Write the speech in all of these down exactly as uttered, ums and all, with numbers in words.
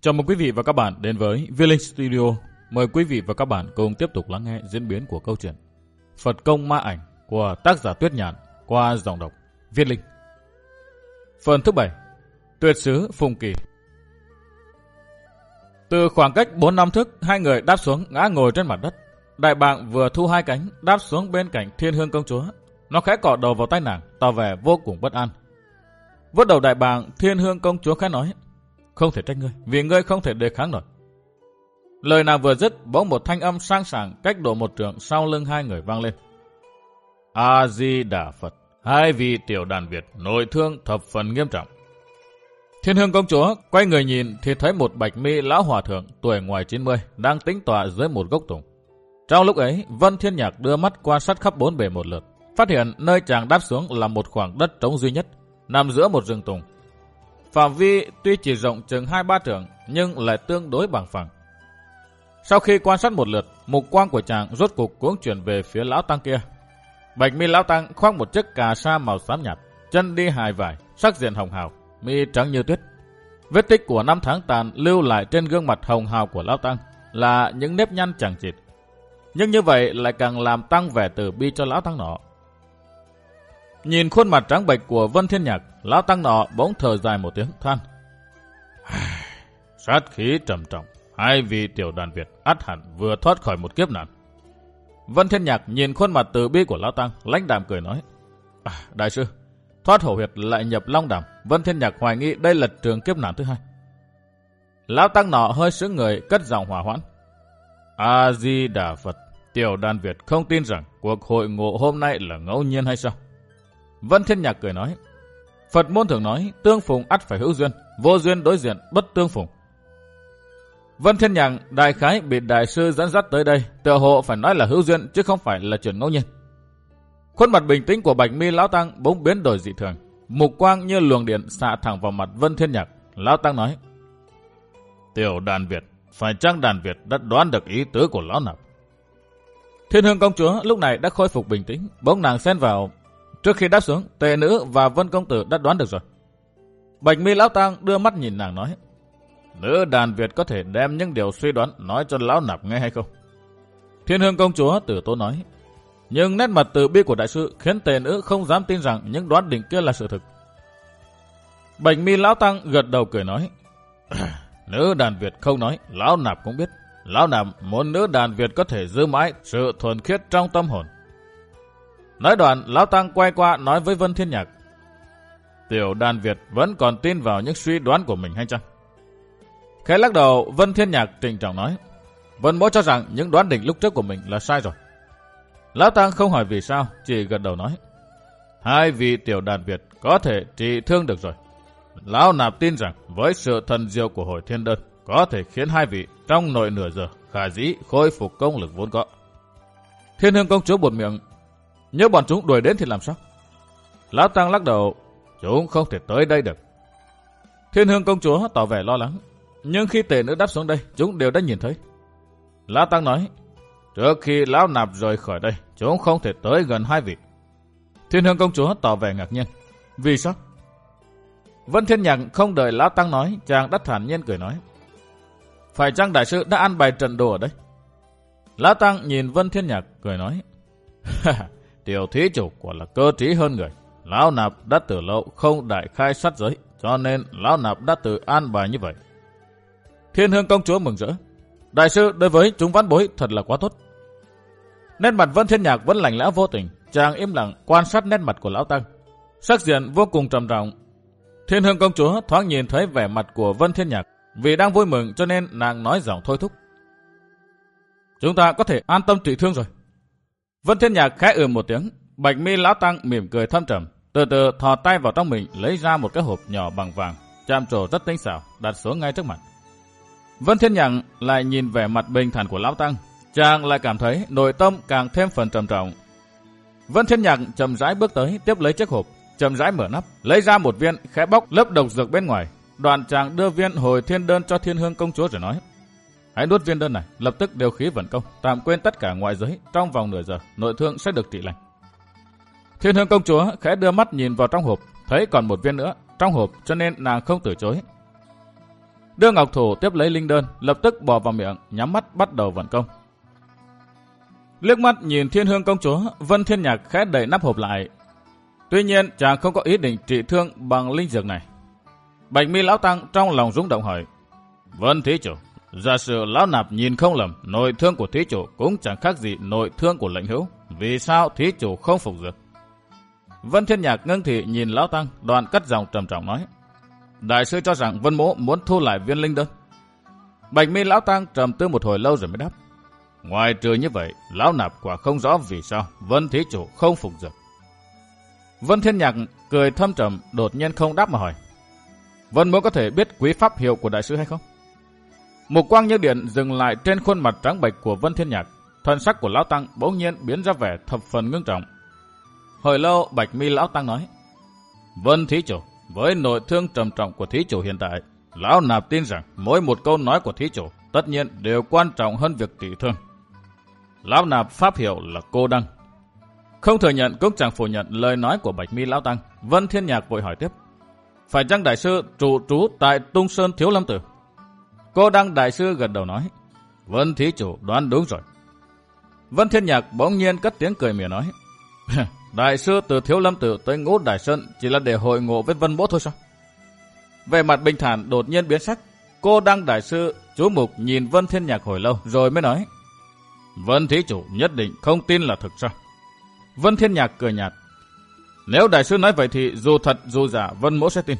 Chào mừng quý vị và các bạn đến với Viết Linh Studio. Mời quý vị và các bạn cùng tiếp tục lắng nghe diễn biến của câu chuyện Phật Công Ma Ảnh của tác giả Tuyết Nhạn qua giọng đọc Viết Linh. Phần thứ bảy, Tuyệt sứ Phùng Kỳ. Từ khoảng cách bốn năm thước, hai người đáp xuống ngã ngồi trên mặt đất. Đại bàng vừa thu hai cánh đáp xuống bên cạnh Thiên Hương công chúa. Nó khẽ cọ đầu vào tay nàng, tỏ vẻ vô cùng bất an. Vuốt đầu đại bàng, Thiên Hương công chúa khẽ nói: "Không thể trách ngươi, vì ngươi không thể đề kháng nổi." Lời nàng vừa dứt, bỗng một thanh âm sang sảng cách độ một trượng sau lưng hai người vang lên: "A Di Đà Phật, hai vị tiểu đàn Việt nội thương thập phần nghiêm trọng." Thiên Hương công chúa quay người nhìn thì thấy một bạch mi lão hòa thượng tuổi ngoài chín mươi đang tĩnh tọa dưới một gốc tùng. Trong lúc ấy, Vân Thiên Nhạc đưa mắt quan sát khắp bốn bề một lượt, phát hiện nơi chàng đáp xuống là một khoảng đất trống duy nhất, nằm giữa một rừng tùng. Phạm vi tuy chỉ rộng chừng hai ba trượng nhưng lại tương đối bằng phẳng. Sau khi quan sát một lượt, mục quang của chàng rốt cục cuống chuyển về phía lão tăng kia. Bạch mi lão tăng khoác một chiếc cà sa màu xám nhạt, chân đi hài vải, sắc diện hồng hào, mi trắng như tuyết. Vết tích của năm tháng tàn lưu lại trên gương mặt hồng hào của lão tăng là những nếp nhăn chằng chịt. Nhưng như vậy lại càng làm tăng vẻ từ bi cho lão tăng nọ. Nhìn khuôn mặt trắng bệch của Vân Thiên Nhạc, lão tăng nọ bỗng thở dài một tiếng than: "Sát khí trầm trọng, hai vị tiểu đàn Việt ắt hẳn vừa thoát khỏi một kiếp nạn." Vân Thiên Nhạc nhìn khuôn mặt từ bi của lão tăng, lãnh đạm cười nói: à, "Đại sư, thoát hổ huyệt lại nhập long đàm, Vân Thiên Nhạc hoài nghi đây là trường kiếp nạn thứ hai." Lão tăng nọ hơi sững người, cất giọng hòa hoãn: "A Di Đà Phật, tiểu đàn Việt không tin rằng cuộc hội ngộ hôm nay là ngẫu nhiên hay sao?" Vân Thiên Nhạc cười nói: "Phật môn thường nói tương phùng ắt phải hữu duyên, vô duyên đối diện bất tương phùng." Vân Thiên Nhạc đại khái bị đại sư dẫn dắt tới đây, tựa hộ phải nói là hữu duyên chứ không phải là chuyện ngẫu nhiên. Khuôn mặt bình tĩnh của bạch mi lão tăng bỗng biến đổi dị thường, mục quang như luồng điện xạ thẳng vào mặt Vân Thiên Nhạc. Lão tăng nói: "Tiểu đàn Việt, phải chăng đàn Việt đã đoán được ý tứ của lão nạp?" Thiên Hương công chúa lúc này đã khôi phục bình tĩnh, bỗng nàng xen vào: "Trước khi đáp xuống, tề nữ và Vân công tử đã đoán được rồi." Bạch mi lão tăng đưa mắt nhìn nàng nói: "Nữ đàn Việt có thể đem những điều suy đoán nói cho lão nạp nghe hay không?" Thiên Hương công chúa từ tốn nói: "Nhưng nét mặt từ bi của đại sư khiến tề nữ không dám tin rằng những đoán định kia là sự thực." Bạch mi lão tăng gật đầu cười nói: "Nữ đàn Việt không nói, lão nạp cũng biết. Lão nạp muốn nữ đàn Việt có thể giữ mãi sự thuần khiết trong tâm hồn." Nói đoạn, lão tăng quay qua nói với Vân Thiên Nhạc: "Tiểu đàn Việt vẫn còn tin vào những suy đoán của mình hay chăng?" Khẽ lắc đầu, Vân Thiên Nhạc trịnh trọng nói: "Vân mỗ cho rằng những đoán định lúc trước của mình là sai rồi." Lão tăng không hỏi vì sao, chỉ gật đầu nói: "Hai vị tiểu đàn Việt có thể trị thương được rồi. Lão nạp tin rằng với sự thần diệu của hồi thiên đơn có thể khiến hai vị trong nội nửa giờ khả dĩ khôi phục công lực vốn có." Thiên Hương công chúa buột miệng: "Nếu bọn chúng đuổi đến thì làm sao?" Lão tăng lắc đầu: "Chúng không thể tới đây được." Thiên Hương công chúa tỏ vẻ lo lắng: "Nhưng khi tề nữ đáp xuống đây, chúng đều đã nhìn thấy." Lão tăng nói: "Trước khi lão nạp rời khỏi đây, chúng không thể tới gần hai vị." Thiên Hương công chúa tỏ vẻ ngạc nhiên: "Vì sao?" Vân Thiên Nhạc không đợi lão tăng nói, chàng đã thản nhiên cười nói: "Phải chăng đại sư đã ăn bài trận đồ ở đây?" Lão tăng nhìn Vân Thiên Nhạc cười nói: "Tiểu thí chủ quả là cơ trí hơn người. Lão nạp đã từ lâu không đại khai sát giới, cho nên lão nạp đã tự an bài như vậy." Thiên Hương công chúa mừng rỡ: "Đại sư đối với chúng vãn bối thật là quá tốt." Nét mặt Vân Thiên Nhạc vẫn lạnh lẽo vô tình, chàng im lặng quan sát nét mặt của lão tăng, sắc diện vô cùng trầm trọng. Thiên Hương công chúa thoáng nhìn thấy vẻ mặt của Vân Thiên Nhạc, vì đang vui mừng cho nên nàng nói giọng thôi thúc: "Chúng ta có thể an tâm trị thương rồi." Vân Thiên Nhạc khẽ ừ một tiếng, bạch mi lão tăng mỉm cười thâm trầm, từ từ thò tay vào trong mình lấy ra một cái hộp nhỏ bằng vàng, chạm trổ rất tinh xảo, đặt xuống ngay trước mặt. Vân Thiên Nhạc lại nhìn vẻ mặt bình thản của lão tăng, chàng lại cảm thấy nội tâm càng thêm phần trầm trọng. Vân Thiên Nhạc chậm rãi bước tới, tiếp lấy chiếc hộp, chậm rãi mở nắp, lấy ra một viên, khẽ bóc lớp độc dược bên ngoài. Đoạn chàng đưa viên hồi thiên đơn cho Thiên Hương công chúa rồi nói: "Hãy nuốt viên đơn này, lập tức điều khí vận công, tạm quên tất cả ngoại giới, trong vòng nửa giờ nội thương sẽ được trị lành." Thiên Hương công chúa khẽ đưa mắt nhìn vào trong hộp, thấy còn một viên nữa trong hộp cho nên nàng không từ chối. đưa ngọc thủ tiếp lấy linh đơn, lập tức bỏ vào miệng, nhắm mắt bắt đầu vận công. Liếc mắt nhìn Thiên Hương công chúa, Vân Thiên Nhạc khẽ đẩy nắp hộp lại. Tuy nhiên chàng không có ý định trị thương bằng linh dược này. Bạch Mi lão tăng trong lòng rung động hỏi: Vân thí chủ, giả sử lão nạp nhìn không lầm, nội thương của thí chủ cũng chẳng khác gì nội thương của lệnh hữu, vì sao thí chủ không phục dược? Vân Thiên Nhạc ngưng thị nhìn lão tăng, đoạn cất giọng trầm trọng nói: Đại sư cho rằng Vân mỗ muốn thu lại viên linh đơn. Bạch Mi lão tăng trầm tư một hồi lâu rồi mới đáp: Ngoài trừ như vậy, lão nạp quả không rõ vì sao Vân thí chủ không phục dược. Vân Thiên Nhạc cười thâm trầm, đột nhiên không đáp mà hỏi: Vân mỗ có thể biết quý pháp hiệu của đại sư hay không? Mục quang như điện dừng lại trên khuôn mặt trắng bệch của Vân Thiên Nhạc, thần sắc của lão tăng bỗng nhiên biến ra vẻ thập phần ngưng trọng. Hồi lâu Bạch Mi lão tăng nói: Vân thí chủ, với nội thương trầm trọng của thí chủ hiện tại, lão nạp tin rằng mỗi một câu nói của thí chủ tất nhiên đều quan trọng hơn việc trị thương. Lão nạp pháp hiệu là Cô Đăng. Không thừa nhận cũng chẳng phủ nhận lời nói của Bạch Mi lão tăng. Vân Thiên Nhạc vội hỏi tiếp: Phải chăng đại sư trụ trú tại Tung Sơn Thiếu Lâm Tử? Cô Đăng đại sư gật đầu nói: Vân thí chủ đoán đúng rồi. Vân Thiên Nhạc bỗng nhiên cất tiếng cười mỉa nói: Đại sư từ Thiếu Lâm Tử tới Ngũ Đại Sơn chỉ là để hội ngộ với Vân mỗ thôi sao? Về mặt bình thản đột nhiên biến sắc. Cô Đăng đại sư chú mục nhìn Vân Thiên Nhạc hồi lâu rồi mới nói: Vân thí chủ nhất định không tin là thực sao? Vân Thiên Nhạc cười nhạt: Nếu đại sư nói vậy thì dù thật dù giả Vân mỗ sẽ tin.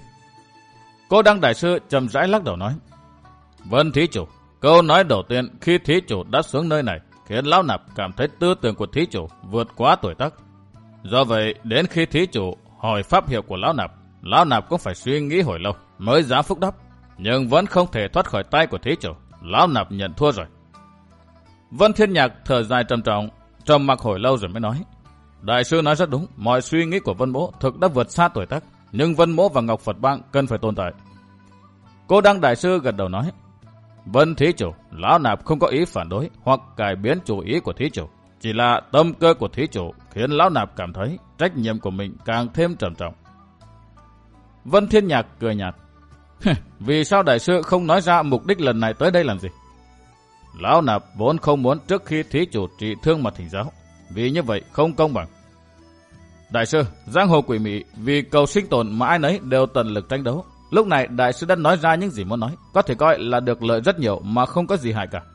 Cô Đăng đại sư chậm rãi lắc đầu nói: Vân thí chủ, câu nói đầu tiên khi thí chủ đã xuống nơi này khiến lão nạp cảm thấy tư tưởng của thí chủ vượt quá tuổi tác. Do vậy đến khi thí chủ hỏi pháp hiệu của lão nạp, lão nạp cũng phải suy nghĩ hồi lâu mới dám phúc đáp, nhưng vẫn không thể thoát khỏi tay của thí chủ. Lão nạp nhận thua rồi. Vân Thiên Nhạc thở dài trầm trọng, trầm mặc hồi lâu rồi mới nói: Đại sư nói rất đúng, mọi suy nghĩ của Vân mỗ thực đã vượt xa tuổi tác, nhưng Vân mỗ và Ngọc Phật Bang cần phải tồn tại. Cô Đăng đại sư gật đầu nói: Vân thí chủ, lão nạp không có ý phản đối hoặc cải biến chủ ý của thí chủ, chỉ là tâm cơ của thí chủ khiến lão nạp cảm thấy trách nhiệm của mình càng thêm trầm trọng. Vân Thiên Nhạc cười nhạt: Vì sao đại sư không nói ra mục đích lần này tới đây làm gì? Lão nạp vốn không muốn trước khi thí chủ trị thương mà thỉnh giáo, vì như vậy không công bằng. Đại sư, giang hồ quỷ mị vì cầu sinh tồn mà ai nấy đều tận lực tranh đấu. Lúc này đại sư đã nói ra những gì muốn nói, có thể coi là được lợi rất nhiều mà không có gì hại cả.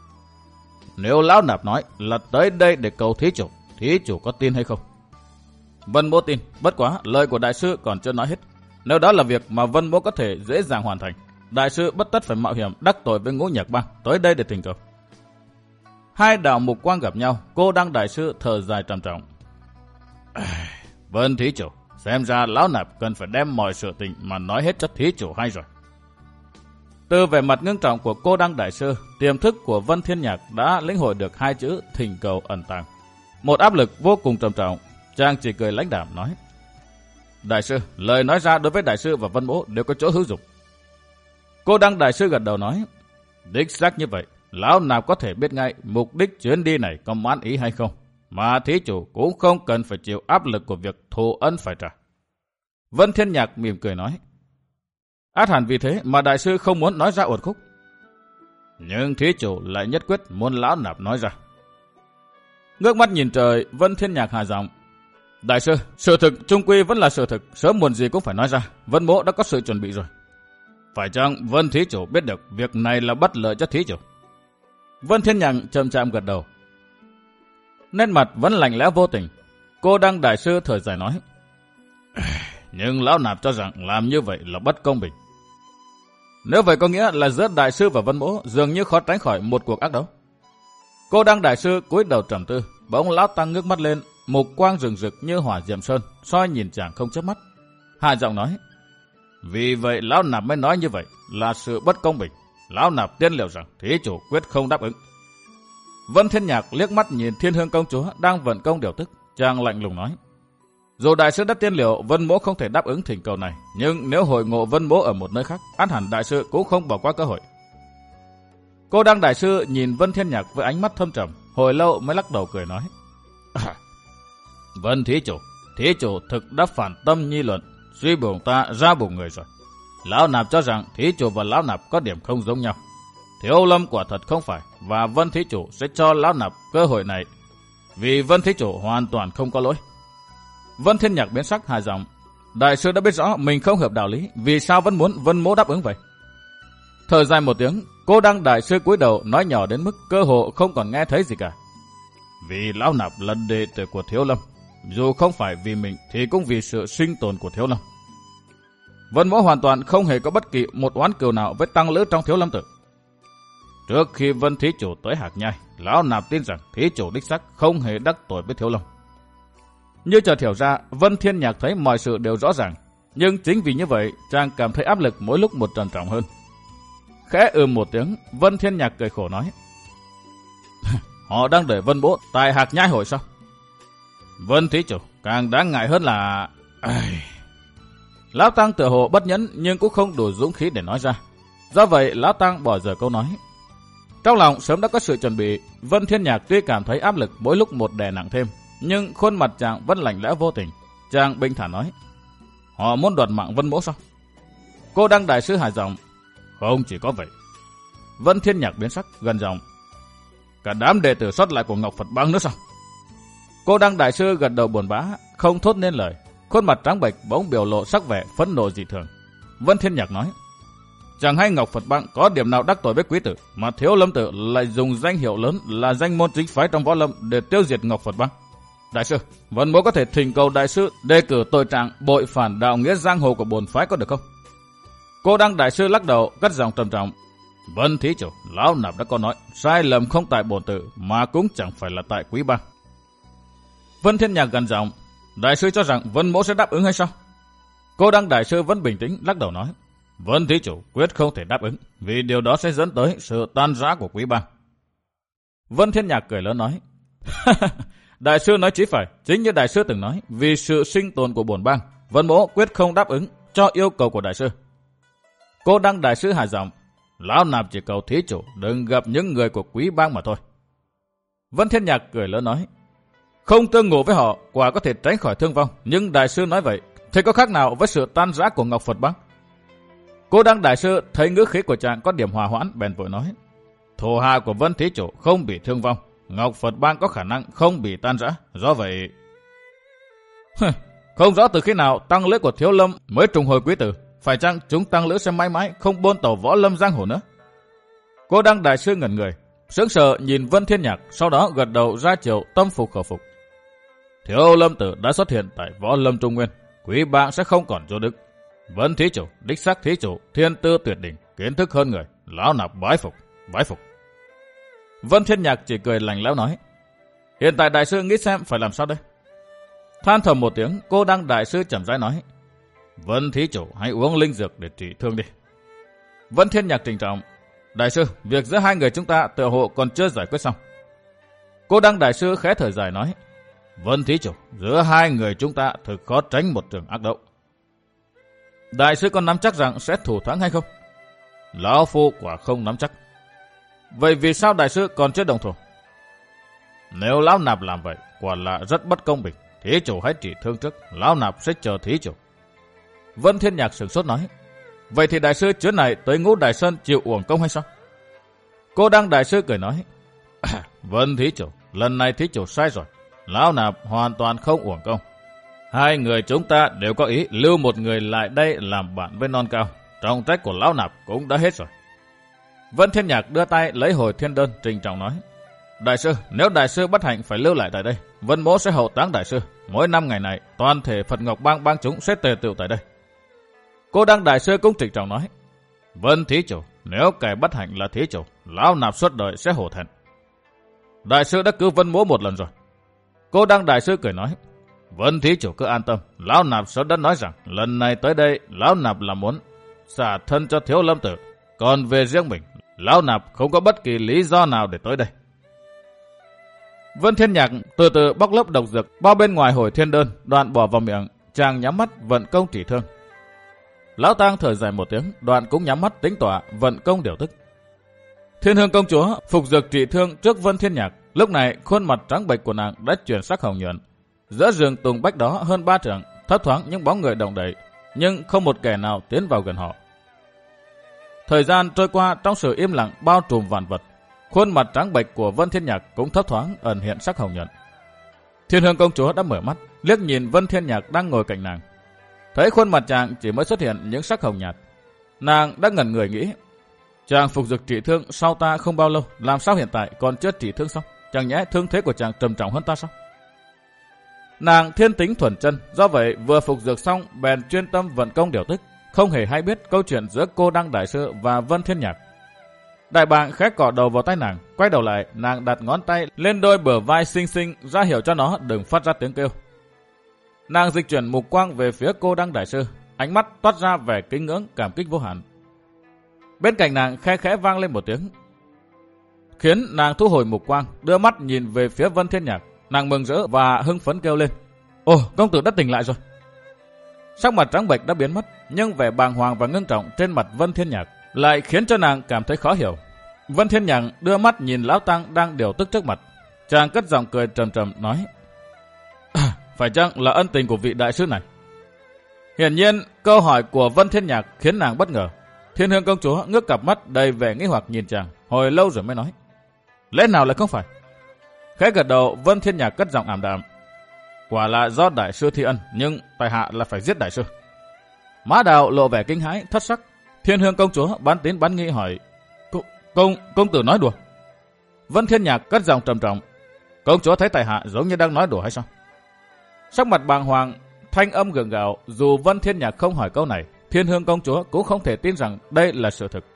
Nếu lão nạp nói là tới đây để cầu thí chủ, thí chủ có tin hay không? Vân mỗ tin, bất quá lời của đại sư còn chưa nói hết. Nếu đó là việc mà Vân mỗ có thể dễ dàng hoàn thành, đại sư bất tất phải mạo hiểm đắc tội với Ngũ Nhạc Bang tới đây để tình cầu. Hai đạo mục quang gặp nhau, Cô Đăng đại sư thở dài trầm trọng: Vân thí chủ, xem ra lão nạp cần phải đem mọi sự tình mà nói hết cho thí chủ hay rồi. Từ vẻ mặt ngưng trọng của Cô Đăng đại sư, tiềm thức của Vân Thiên Nhạc đã lĩnh hội được hai chữ thỉnh cầu ẩn tàng. Một áp lực vô cùng trầm trọng, chàng chỉ cười lãnh đạm nói: Đại sư, lời nói ra đối với đại sư và Vân mỗ đều có chỗ hữu dụng. Cô Đăng đại sư gật đầu nói: Đích xác như vậy, lão nạp có thể biết ngay mục đích chuyến đi này có mãn ý hay không, mà thí chủ cũng không cần phải chịu áp lực của việc thù ân phải trả. Vân Thiên Nhạc mỉm cười nói: Át hẳn vì thế mà đại sư không muốn nói ra uẩn khúc. Nhưng thí chủ lại nhất quyết muốn lão nạp nói ra. Ngước mắt nhìn trời, Vân Thiên Nhạc hạ giọng: Đại sư, sự thực chung quy vẫn là sự thực, sớm muộn gì cũng phải nói ra. Vân mỗ đã có sự chuẩn bị rồi. Phải chăng Vân thí chủ biết được việc này là bất lợi cho thí chủ? Vân Thiên Nhạc chậm chạm gật đầu. Nét mặt vẫn lạnh lẽo vô tình. Cô Đăng đại sư thở dài nói: Nhưng lão nạp cho rằng làm như vậy là bất công bình. Nếu vậy có nghĩa là giữa đại sư và Vân mỗ dường như khó tránh khỏi một cuộc ác đấu. Cô Đăng đại sư cúi đầu trầm tư, bỗng lão tăng ngước mắt lên, mục quang rừng rực như hỏa diệm sơn, soi nhìn chàng không chớp mắt. Hạ giọng nói: Vì vậy lão nạp mới nói như vậy là sự bất công bình. Lão nạp tiên liệu rằng thí chủ quyết không đáp ứng. Vân Thiên Nhạc liếc mắt nhìn Thiên Hương công chúa đang vận công điều tức, chàng lạnh lùng nói: Dù đại sư đã tiên liệu Vân mỗ không thể đáp ứng thỉnh cầu này, nhưng nếu hội ngộ Vân mỗ ở một nơi khác, ắt hẳn đại sư cũng không bỏ qua cơ hội. Cô Đăng đại sư nhìn Vân Thiên Nhạc với ánh mắt thâm trầm, hồi lâu mới lắc đầu cười nói: à, Vân thí chủ, thí chủ thực đã phản tâm nhi luận, suy bụng ta ra bụng người rồi. Lão Nạp cho rằng thí chủ và Lão Nạp có điểm không giống nhau. Thiếu Lâm quả thật không phải, và Vân thí chủ sẽ cho Lão Nạp cơ hội này, vì Vân thí chủ hoàn toàn không có lỗi. Vân Thiên Nhạc biến sắc hài giọng: đại sư đã biết rõ mình không hợp đạo lý, vì sao vẫn muốn Vân mỗ đáp ứng vậy? Thở dài một tiếng, Cô Đăng đại sư cúi đầu nói nhỏ đến mức cơ hồ không còn nghe thấy gì cả. Vì Lão Nạp là đệ tử của Thiếu Lâm, dù không phải vì mình thì cũng vì sự sinh tồn của Thiếu Lâm. Vân mỗ hoàn toàn không hề có bất kỳ một oán cừu nào với tăng lữ trong Thiếu Lâm tự. Trước khi Vân thí chủ tới Hạc Nhai, Lão Nạp tin rằng thí chủ đích xác không hề đắc tội với Thiếu Lâm. Như chợt hiểu ra, Vân Thiên Nhạc thấy mọi sự đều rõ ràng, nhưng chính vì như vậy, chàng cảm thấy áp lực mỗi lúc một trầm trọng hơn. Khẽ ừm một tiếng, Vân Thiên Nhạc cười khổ nói: họ đang đợi Vân mỗ tại Hạc Nhai hội sao? Vân thí chủ, càng đáng ngại hơn là... Lão Tăng tựa hồ bất nhẫn nhưng cũng không đủ dũng khí để nói ra. Do vậy, Lão Tăng bỏ dở câu nói. Trong lòng sớm đã có sự chuẩn bị, Vân Thiên Nhạc tuy cảm thấy áp lực mỗi lúc một đè nặng thêm, nhưng khuôn mặt chàng vẫn lạnh lẽo vô tình. Chàng bình thản nói: họ muốn đoạt mạng Vân mỗ sao? Cô Đăng đại sư hài giọng: không chỉ có vậy. Vân Thiên Nhạc biến sắc gần giọng: cả đám đệ tử sót lại của Ngọc Phật Bang nữa sao? Cô Đăng đại sư gật đầu buồn bã, không thốt nên lời. Khuôn mặt trắng bệch bỗng biểu lộ sắc vẻ phẫn nộ dị thường. Vân Thiên Nhạc nói: chẳng hay Ngọc Phật Bang có điểm nào đắc tội với quý tử, mà Thiếu Lâm tự lại dùng danh hiệu lớn là danh môn chính phái trong võ lâm để tiêu diệt Ngọc Phật Bang. Đại sư, Vân mỗ có thể thỉnh cầu đại sư đề cử tội trạng bội phản đạo nghĩa giang hồ của bổn phái có được không? Cô Đăng đại sư lắc đầu, cất giọng trầm trọng: Vân thí chủ, Lão Nạp đã có nói, sai lầm không tại bổn tự, mà cũng chẳng phải là tại quý bang. Vân Thiên Nhạc gần giọng: đại sư cho rằng Vân mỗ sẽ đáp ứng hay sao? Cô Đăng đại sư vẫn bình tĩnh lắc đầu nói: Vân thí chủ quyết không thể đáp ứng, vì điều đó sẽ dẫn tới sự tan rã của quý bang. Vân Thiên Nhạc cười lớn nói: đại sư nói chí phải, chính như đại sư từng nói, vì sự sinh tồn của bổn bang, Vân mỗ quyết không đáp ứng cho yêu cầu của đại sư. Cô Đăng đại sư hài giọng: Lão Nạp chỉ cầu thí chủ đừng gặp những người của quý bang mà thôi. Vân Thiên Nhạc cười lớn nói: không tương ngộ với họ, quả có thể tránh khỏi thương vong, nhưng đại sư nói vậy, thì có khác nào với sự tan rã của Ngọc Phật Bang? Cô Đăng đại sư thấy ngữ khí của chàng có điểm hòa hoãn, bèn vội nói: thủ hạ của Vân thí chủ không bị thương vong, Ngọc Phật Bang có khả năng không bị tan rã, do vậy... không rõ từ khi nào tăng lữ của Thiếu Lâm mới trùng hồi quý tử, phải chăng chúng tăng lữ sẽ mãi mãi không buôn tàu võ lâm giang hồ nữa? Cô Đăng đại sư ngẩn người, sững sờ nhìn Vân Thiên Nhạc, sau đó gật đầu ra chiều tâm phục khẩu phục. Thiếu Lâm tử đã xuất hiện tại võ lâm Trung Nguyên, quý bang sẽ không còn chỗ đứng. Vân thí chủ, đích xác thí chủ, thiên tư tuyệt đỉnh, kiến thức hơn người, Lão Nạp bái phục, bái phục. Vân Thiên Nhạc chỉ cười lạnh lẽo nói: hiện tại đại sư nghĩ xem phải làm sao đây? Than thầm một tiếng, cô Đăng đại sư chậm rãi nói: Vân thí chủ hãy uống linh dược để trị thương đi. Vân Thiên Nhạc trịnh trọng: đại sư, việc giữa hai người chúng ta tựa hồ còn chưa giải quyết xong. Cô Đăng đại sư khẽ thở dài nói: Vân thí chủ, giữa hai người chúng ta thực khó tránh một trường ác đấu. Đại sư có nắm chắc rằng sẽ thủ thắng hay không? Lão phu quả không nắm chắc. Vậy vì sao đại sư còn chưa đồng thủ? Nếu Lão Nạp làm vậy, quả là rất bất công bình. Thí chủ hãy trị thương trước, Lão Nạp sẽ chờ thí chủ. Vân Thiên Nhạc sửng sốt nói: vậy thì đại sư chuyến này tới Ngũ Đài Sơn chịu uổng công hay sao? Cô Đăng đại sư cười nói: Vân thí chủ, lần này thí chủ sai rồi, Lão Nạp hoàn toàn không uổng công. Hai người chúng ta đều có ý lưu một người lại đây làm bạn với non cao, trọng trách của Lão Nạp cũng đã hết rồi. Vân Thiên Nhạc đưa tay lấy hồi thiên đơn, trịnh trọng nói: đại sư, nếu đại sư bất hạnh phải lưu lại tại đây, Vân mỗ sẽ hậu táng đại sư. Mỗi năm ngày này, toàn thể Phật Ngọc Bang bang chúng sẽ tề tựu tại đây. Cô Đăng đại sư cũng trịnh trọng nói: Vân thí chủ, nếu kẻ bất hạnh là thí chủ, Lão Nạp suốt đời sẽ hổ thẹn. Đại sư đã cứu Vân mỗ một lần rồi. Cô Đăng đại sư cười nói: Vân thí chủ cứ an tâm, Lão Nạp sớm đã nói rằng lần này tới đây Lão Nạp là muốn xả thân cho Thiếu Lâm tử, còn về riêng mình, Lão Nạp không có bất kỳ lý do nào để tới đây. Vân Thiên Nhạc từ từ bóc lớp độc dược bao bên ngoài hồi thiên đơn, đoạn bỏ vào miệng, chàng nhắm mắt vận công trị thương. Lão Tang thở dài một tiếng, đoạn cũng nhắm mắt tính tọa vận công điều tức. Thiên Hương công chúa phục dược trị thương trước Vân Thiên Nhạc, lúc này khuôn mặt trắng bệch của nàng đã chuyển sắc hồng nhuận. Giữa rừng tùng bách đó hơn ba trượng, thấp thoáng những bóng người động đậy, nhưng không một kẻ nào tiến vào gần họ. Thời gian trôi qua trong sự im lặng bao trùm vạn vật. Khuôn mặt trắng bệch của Vân Thiên Nhạc cũng thấp thoáng ẩn hiện sắc hồng nhuận. Thiên Hương công chúa đã mở mắt, liếc nhìn Vân Thiên Nhạc đang ngồi cạnh nàng. Thấy khuôn mặt chàng chỉ mới xuất hiện những sắc hồng nhạt, nàng đã ngẩn người nghĩ, chàng phục dược trị thương sau ta không bao lâu, làm sao hiện tại còn chưa trị thương xong? Chẳng nhẽ thương thế của chàng trầm trọng hơn ta sao? Nàng thiên tính thuần chân, do vậy vừa phục dược xong bèn chuyên tâm vận công điều tức, không hề hay biết câu chuyện giữa Cô Đăng đại sư và Vân Thiên Nhạc. Đại bàng khẽ cọ đầu vào tay nàng, quay đầu lại, nàng đặt ngón tay lên đôi bờ vai xinh xinh ra hiệu cho nó đừng phát ra tiếng kêu. Nàng dịch chuyển mục quang về phía Cô Đăng đại sư, ánh mắt toát ra vẻ kính ngưỡng cảm kích vô hạn. Bên cạnh nàng khe khẽ vang lên một tiếng, khiến nàng thu hồi mục quang, đưa mắt nhìn về phía Vân Thiên Nhạc. Nàng mừng rỡ và hưng phấn kêu lên: "Ồ, công tử đã tỉnh lại rồi." Sắc mặt trắng bệch đã biến mất, nhưng vẻ bàng hoàng và ngưng trọng trên mặt Vân Thiên Nhạc lại khiến cho nàng cảm thấy khó hiểu. Vân Thiên Nhạc đưa mắt nhìn lão tăng đang điều tức trước mặt, chàng cất giọng cười trầm trầm nói: "Phải chăng là ân tình của vị đại sư này?" Hiển nhiên, câu hỏi của Vân Thiên Nhạc khiến nàng bất ngờ. Thiên Hương công chúa ngước cặp mắt đầy vẻ nghi hoặc nhìn chàng, hồi lâu rồi mới nói: "Lẽ nào lại không phải?" Khẽ gật đầu, Vân Thiên Nhạc cất giọng ảm đạm: "Quả là do đại sư thi ân, nhưng tại hạ là phải giết đại sư." Mã Đào lộ vẻ kinh hãi thất sắc. Thiên Hương công chúa bán tín bán nghi hỏi: Công công tử nói đùa?" Vân Thiên Nhạc cất giọng trầm trọng: "Công chúa thấy tại hạ giống như đang nói đùa hay sao?" Sắc mặt bàng hoàng, thanh âm gượng gạo. Dù Vân Thiên Nhạc không hỏi câu này, Thiên Hương công chúa cũng không thể tin rằng đây là sự thực.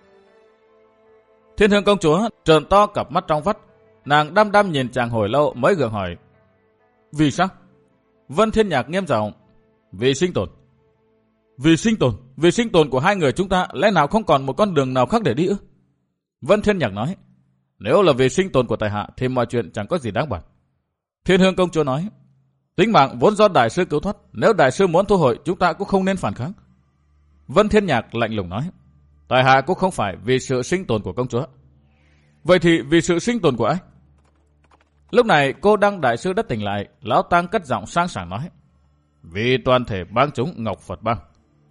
Thiên Hương công chúa trợn to cặp mắt trong vắt, nàng đăm đăm nhìn chàng hồi lâu mới gượng hỏi: "Vì sao?" Vân Thiên Nhạc nghiêm giọng: "Vì sinh tồn." "Vì sinh tồn? Vì sinh tồn của hai người chúng ta, lẽ nào không còn một con đường nào khác để đi ư?" Vân Thiên Nhạc nói: "Nếu là vì sinh tồn của tại hạ thì mọi chuyện chẳng có gì đáng bàn." Thiên Hương công chúa nói: "Tính mạng vốn do đại sư cứu thoát, nếu đại sư muốn thu hồi chúng ta cũng không nên phản kháng." Vân Thiên Nhạc lạnh lùng nói: "Tại hạ cũng không phải vì sự sinh tồn của công chúa." "Vậy thì vì sự sinh tồn của ai?" Lúc này Cô Đăng đại sư đã tỉnh lại, lão tăng cất giọng sang sảng nói: "Vì toàn thể bang chúng Ngọc Phật bang."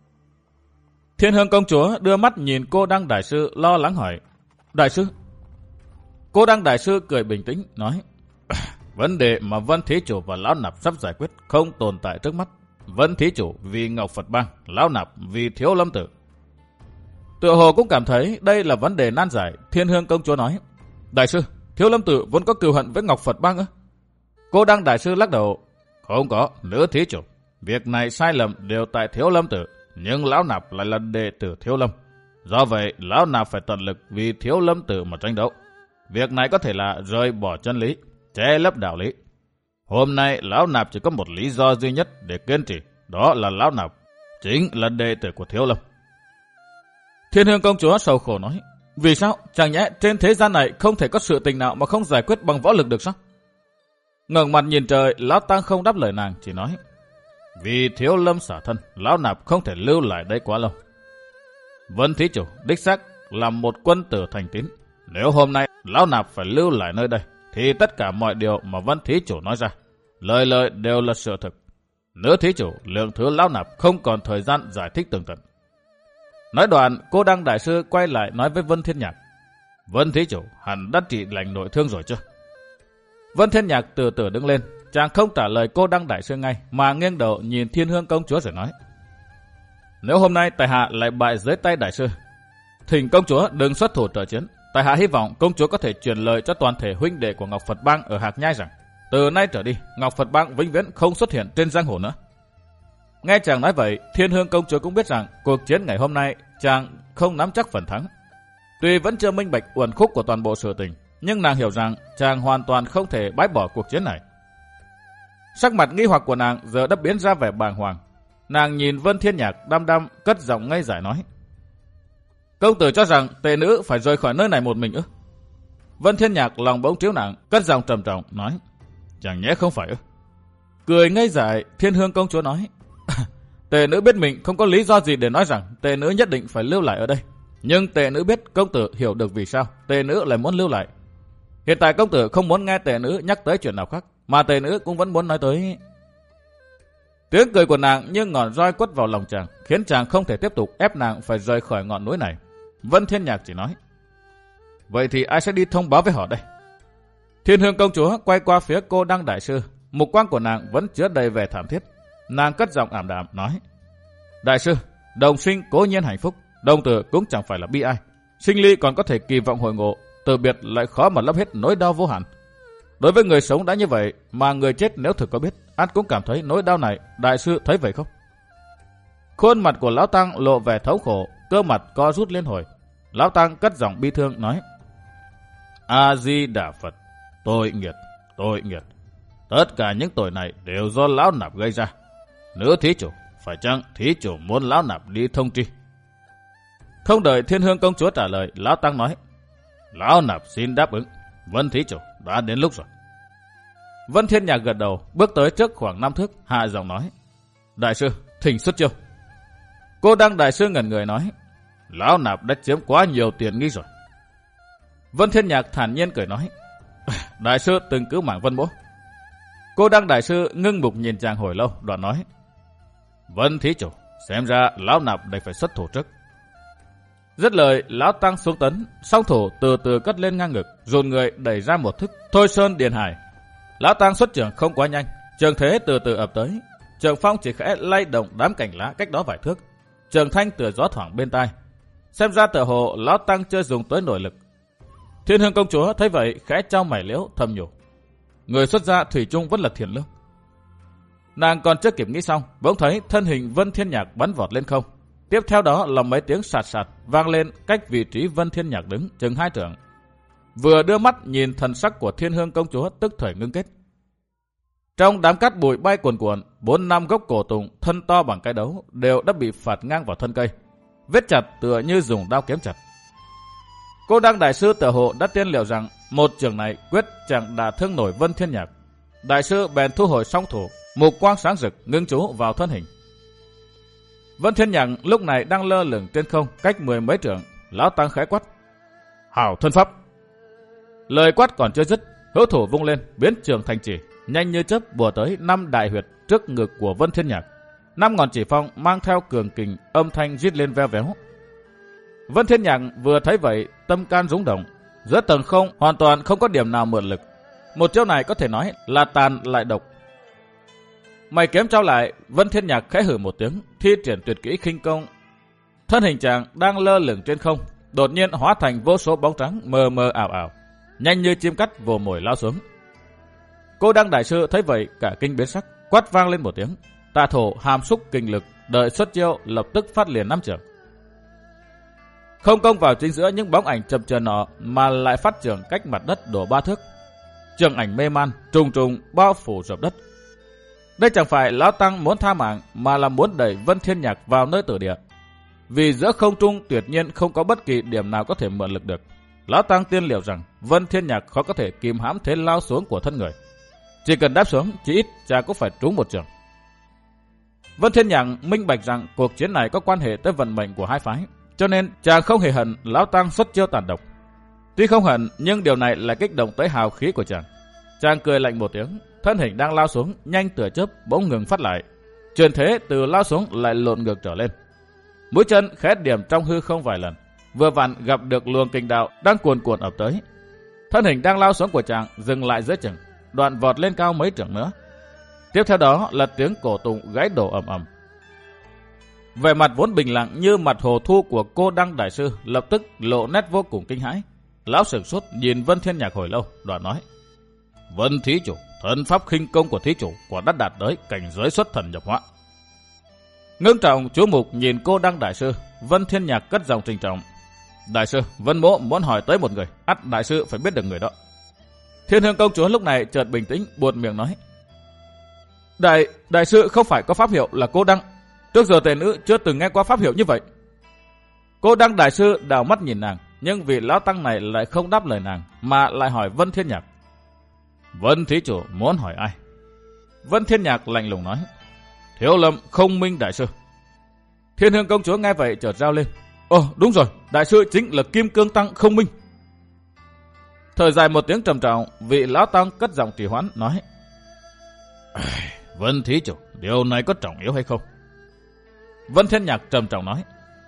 Thiên Hương công chúa đưa mắt nhìn Cô Đăng đại sư lo lắng hỏi: "Đại sư?" Cô Đăng đại sư cười bình tĩnh nói: "Vấn đề mà Vân thí chủ và lão nạp sắp giải quyết không tồn tại trước mắt. Vân thí chủ vì Ngọc Phật bang, lão nạp vì Thiếu Lâm tử." Tựa hồ cũng cảm thấy đây là vấn đề nan giải. Thiên Hương công chúa nói: "Đại sư, Thiếu Lâm tử vốn có cừu hận với Ngọc Phật bang ư?" Cô Đăng đại sư lắc đầu: "Không có, nữ thí chủ. Việc này sai lầm đều tại Thiếu Lâm tử, nhưng lão nạp lại là đệ tử Thiếu Lâm. Do vậy, lão nạp phải tận lực vì Thiếu Lâm tử mà tranh đấu. Việc này có thể là rời bỏ chân lý, che lấp đạo lý. Hôm nay, lão nạp chỉ có một lý do duy nhất để kiên trì, đó là lão nạp chính là đệ tử của Thiếu Lâm." Thiên Hương công chúa sầu khổ nói: "Vì sao? Chẳng nhẽ trên thế gian này không thể có sự tình nào mà không giải quyết bằng võ lực được sao?" Ngẩng mặt nhìn trời, lão tăng không đáp lời nàng, chỉ nói: "Vì Thiếu Lâm xả thân, lão nạp không thể lưu lại đây quá lâu. Vân thí chủ đích xác là một quân tử thành tín. Nếu hôm nay lão nạp phải lưu lại nơi đây, thì tất cả mọi điều mà Vân thí chủ nói ra, lời lời đều là sự thực. Nữ thí chủ lượng thứ lão nạp không còn thời gian giải thích tường tận." Nói đoạn, Cô Đăng đại sư quay lại nói với Vân Thiên Nhạc: "Vân thí chủ hẳn đã trị lành nội thương rồi chưa?" Vân Thiên Nhạc từ từ đứng lên, chàng không trả lời Cô Đăng đại sư ngay, mà nghiêng đầu nhìn Thiên Hương công chúa rồi nói: "Nếu hôm nay tại hạ lại bại dưới tay đại sư, thỉnh công chúa đừng xuất thủ trợ chiến. Tại hạ hy vọng công chúa có thể truyền lời cho toàn thể huynh đệ của Ngọc Phật bang ở Hạc Nhai rằng, từ nay trở đi, Ngọc Phật bang vĩnh viễn không xuất hiện trên giang hồ nữa." Nghe chàng nói vậy, Thiên Hương công chúa cũng biết rằng cuộc chiến ngày hôm nay chàng không nắm chắc phần thắng. Tuy vẫn chưa minh bạch uẩn khúc của toàn bộ sự tình, nhưng nàng hiểu rằng chàng hoàn toàn không thể bãi bỏ cuộc chiến này. Sắc mặt nghi hoặc của nàng giờ đã biến ra vẻ bàng hoàng. Nàng nhìn Vân Thiên Nhạc đăm đăm, cất giọng ngây giải nói: "Công tử cho rằng tề nữ phải rời khỏi nơi này một mình ư?" Vân Thiên Nhạc lòng bỗng chiếu nặng, cất giọng trầm trọng nói: "Chẳng nhẽ không phải ư?" Cười ngây dại, Thiên Hương công chúa nói: "Tề nữ biết mình không có lý do gì để nói rằng tề nữ nhất định phải lưu lại ở đây. Nhưng tề nữ biết công tử hiểu được vì sao tề nữ lại muốn lưu lại. Hiện tại công tử không muốn nghe tề nữ nhắc tới chuyện nào khác, mà tề nữ cũng vẫn muốn nói tới." Tiếng cười của nàng như ngọn roi quất vào lòng chàng, khiến chàng không thể tiếp tục ép nàng phải rời khỏi ngọn núi này. Vân Thiên Nhạc chỉ nói, vậy thì ai sẽ đi thông báo với họ đây? Thiên Hương công chúa quay qua phía Cô Đăng đại sư, mục quang của nàng vẫn chứa đầy vẻ thảm thiết. Nàng cất giọng ảm đạm nói, đại sư, đồng sinh cố nhiên hạnh phúc, đồng tử cũng chẳng phải là bi ai. Sinh ly còn có thể kỳ vọng hồi ngộ, từ biệt lại khó mà lấp hết nỗi đau vô hạn. Đối với người sống đã như vậy, mà người chết nếu thực có biết, ắt cũng cảm thấy nỗi đau này. Đại sư thấy vậy không? Khuôn mặt của Lão Tăng lộ vẻ thấu khổ, cơ mặt co rút lên hồi. Lão Tăng cất giọng bi thương nói, A Di Đà Phật, tội nghiệt, tội nghiệt. Tất cả những tội này đều do Lão Nạp gây ra. Nữ thí chủ, phải chăng thí chủ muốn Lão Nạp đi thông tri? Không đợi Thiên Hương công chúa trả lời, Lão Tăng nói, Lão Nạp xin đáp ứng. Vân thí chủ, đã đến lúc rồi. Vân Thiên Nhạc gật đầu, bước tới trước khoảng năm thước, hạ giọng nói, đại sư, thỉnh xuất chiêu. Cô Đăng đại sư ngẩn người nói, Lão Nạp đã chiếm quá nhiều tiền nghi rồi. Vân Thiên Nhạc thản nhiên cười nói, đại sư từng cứu mạng Vân Mỗ. Cô Đăng đại sư ngưng mục nhìn chàng hồi lâu, đoạn nói, Vân thí chủ, xem ra Lão Nạp đành phải xuất thủ trước. Dứt lời, Lão Tăng xuống tấn, song thủ từ từ cất lên ngang ngực, dồn người đẩy ra một thức Thôi Sơn Điền Hải. Lão Tăng xuất trưởng không quá nhanh, trường thế từ từ ập tới. Trường phong chỉ khẽ lay động đám cành lá cách đó vài thước, trường thanh tựa gió thoảng bên tai. Xem ra tựa hồ Lão Tăng chưa dùng tới nội lực. Thiên Hương công chúa thấy vậy khẽ trao mày liễu thầm nhủ, người xuất gia thủy chung vẫn là thiền lương. Nàng còn chưa kịp nghĩ xong, bỗng thấy thân hình Vân Thiên Nhạc bắn vọt lên không. Tiếp theo đó là mấy tiếng sạt sạt vang lên cách vị trí Vân Thiên Nhạc đứng chừng hai trượng. Vừa đưa mắt nhìn thần sắc của Thiên Hương công chúa tức thời ngưng kết. Trong đám cát bụi bay cuồn cuộn, bốn năm gốc cổ tùng thân to bằng cái đấu đều đã bị phạt ngang vào thân cây, vết chặt tựa như dùng đao kiếm chặt. Cô Đăng đại sư tựa hồ đã tiên liệu rằng một trường này quyết chẳng đả thương nổi Vân Thiên Nhạc. Đại sư bèn thu hồi song thủ, mục quang sáng rực ngưng chú vào thân hình. Vân Thiên Nhạc lúc này đang lơ lửng trên không cách mười mấy trượng. Lão Tăng khẽ quát, hảo thân pháp. Lời quát còn chưa dứt, hữu thủ vung lên biến trường thành chỉ, nhanh như chớp bùa tới năm đại huyệt trước ngực của Vân Thiên Nhạc. Năm ngọn chỉ phong mang theo cường kình, âm thanh rít lên veo véo. Vân Thiên Nhạc vừa thấy vậy, tâm can rung động. Giữa tầng không hoàn toàn không có điểm nào mượn lực. Một chiêu này có thể nói là tàn lại độc. Mày kiếm trao lại, Vân Thiên Nhạc khẽ hử một tiếng, thi triển tuyệt kỹ khinh công. Thân hình chàng đang lơ lửng trên không, đột nhiên hóa thành vô số bóng trắng mờ mờ ảo ảo, nhanh như chim cắt vồ mồi lao xuống. Cô Đăng đại sư thấy vậy cả kinh biến sắc, quát vang lên một tiếng. Tà thổ hàm xúc kinh lực, đợi xuất chiêu lập tức phát liền năm trường. Không công vào chính giữa những bóng ảnh chập chờn nọ mà lại phát trường cách mặt đất đổ ba thước. Trường ảnh mê man, trùng trùng bao phủ rập đất. Đây chẳng phải Lão Tăng muốn tha mạng mà là muốn đẩy Vân Thiên Nhạc vào nơi tử địa. Vì giữa không trung tuyệt nhiên không có bất kỳ điểm nào có thể mượn lực được. Lão Tăng tiên liệu rằng Vân Thiên Nhạc khó có thể kìm hãm thế lao xuống của thân người. Chỉ cần đáp xuống, chỉ ít chàng cũng phải trúng một trường. Vân Thiên Nhạc minh bạch rằng cuộc chiến này có quan hệ tới vận mệnh của hai phái, cho nên chàng không hề hận Lão Tăng xuất chiêu tàn độc. Tuy không hận, nhưng điều này lại kích động tới hào khí của chàng. Chàng cười lạnh một tiếng, thân hình đang lao xuống nhanh tựa chớp bỗng ngừng phát lại, chuyển thế từ lao xuống lại lộn ngược trở lên. Mũi chân khẽ điểm trong hư không vài lần, vừa vặn gặp được luồng kình đạo đang cuồn cuộn ập tới. Thân hình đang lao xuống của chàng dừng lại giữa chừng, đoạn vọt lên cao mấy trượng nữa. Tiếp theo đó là tiếng cổ tùng gãy đổ ầm ầm. Vẻ mặt vốn bình lặng như mặt hồ thu của Cô Đăng đại sư lập tức lộ nét vô cùng kinh hãi. Lão sửng sốt nhìn Vân Thiên Nhạc hồi lâu, đoạn nói: Vân thí chủ, thần pháp khinh công của thí chủ quả đã đạt tới cảnh giới xuất thần nhập hóa. Ngưng trọng chú mục nhìn Cô Đăng đại sư, Vân Thiên Nhạc cất giọng trinh trọng: Đại sư, Vân mỗ muốn hỏi tới một người, ắt đại sư phải biết được người đó. Thiên Hương công chúa lúc này chợt bình tĩnh, buột miệng nói: Đại đại sư không phải có pháp hiệu là Cô Đăng? Trước giờ tề nữ chưa từng nghe qua pháp hiệu như vậy. Cô Đăng đại sư đảo mắt nhìn nàng, nhưng vị lão tăng này lại không đáp lời nàng, mà lại hỏi Vân Thiên Nhạc: Vân thí chủ muốn hỏi ai? Vân Thiên Nhạc lạnh lùng nói: Thiếu lâm Không Minh đại sư. Thiên Hương công chúa nghe vậy chợt rao lên: Ồ đúng rồi, đại sư chính là Kim Cương tăng Không Minh. Thời dài một tiếng trầm trọng, vị lão tăng cất giọng trì hoãn nói: Vân thí chủ, điều này có trọng yếu hay không? Vân Thiên Nhạc trầm trọng nói: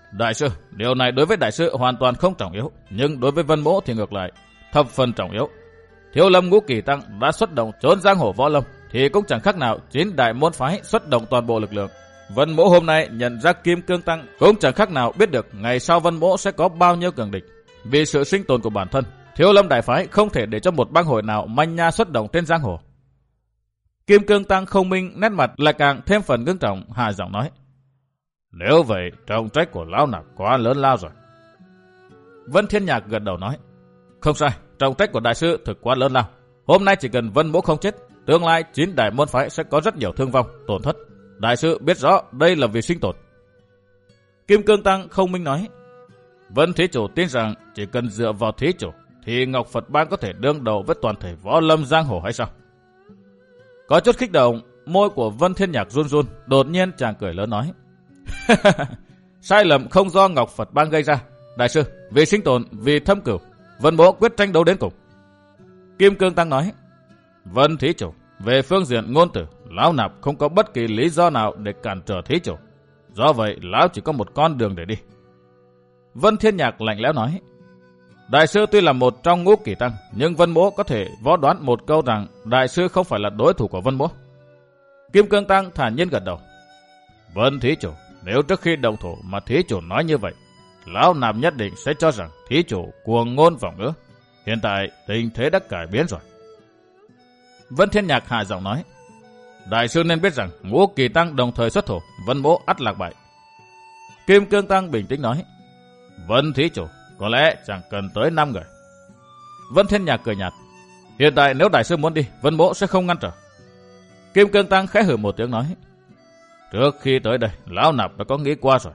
Đại sư, điều này đối với đại sư hoàn toàn không trọng yếu, nhưng đối với Vân Mỗ thì ngược lại, thập phần trọng yếu. Thiếu lâm Ngũ Kỳ Tăng đã xuất động trốn giang hồ võ lâm, thì cũng chẳng khác nào chín đại môn phái xuất động toàn bộ lực lượng. Vân Mỗ hôm nay nhận ra Kim Cương Tăng cũng chẳng khác nào biết được ngày sau Vân Mỗ sẽ có bao nhiêu cường địch. Vì sự sinh tồn của bản thân, Thiếu lâm đại phái không thể để cho một bang hội nào manh nha xuất động trên giang hồ. Kim Cương Tăng không minh nét mặt lại càng thêm phần ngưng trọng, hạ giọng nói: Nếu vậy, trọng trách của lão nạp quá lớn lao rồi. Vân Thiên Nhạc gật đầu nói: Không sai, trọng trách của đại sư thực quá lớn lao. Hôm nay chỉ cần Vân Mỗ không chết, tương lai chín đại môn phái sẽ có rất nhiều thương vong, tổn thất. Đại sư biết rõ đây là vì sinh tồn. Kim Cương Tăng không minh nói: Vân Thí Chủ tin rằng chỉ cần dựa vào Thí Chủ thì Ngọc Phật Bang có thể đương đầu với toàn thể võ lâm giang hồ hay sao? Có chút kích động, môi của Vân Thiên Nhạc run run, đột nhiên chàng cười lớn nói: Sai lầm không do Ngọc Phật Bang gây ra. Đại sư, vì sinh tồn, vì thâm cửu, Vân Mỗ quyết tranh đấu đến cùng. Kim Cương Tăng nói: Vân Thí Chủ, về phương diện ngôn tử, lão nạp không có bất kỳ lý do nào để cản trở Thí Chủ. Do vậy, lão chỉ có một con đường để đi. Vân Thiên Nhạc lạnh lẽo nói: Đại sư tuy là một trong Ngũ Kỳ Tăng, nhưng Vân Mỗ có thể võ đoán một câu rằng đại sư không phải là đối thủ của Vân Mỗ. Kim Cương Tăng thản nhiên gật đầu: Vân Thí Chủ, nếu trước khi động thủ mà Thí Chủ nói như vậy, lão nạp nhất định sẽ cho rằng Thí Chủ cuồng ngôn vọng ngữ. Hiện tại tình thế đã cải biến rồi. Vân Thiên Nhạc hạ giọng nói: Đại sư nên biết rằng Ngũ Kỳ Tăng đồng thời xuất thủ, Vân Mỗ ắt lạc bại. Kim Cương Tăng bình tĩnh nói: Vân Thí Chủ, có lẽ chẳng cần tới năm người. Vân Thiên Nhạc cười nhạt: Hiện tại nếu đại sư muốn đi, Vân Mỗ sẽ không ngăn trở. Kim Cương Tăng khẽ hừ một tiếng nói: Trước khi tới đây, lão nạp đã có nghĩ qua rồi.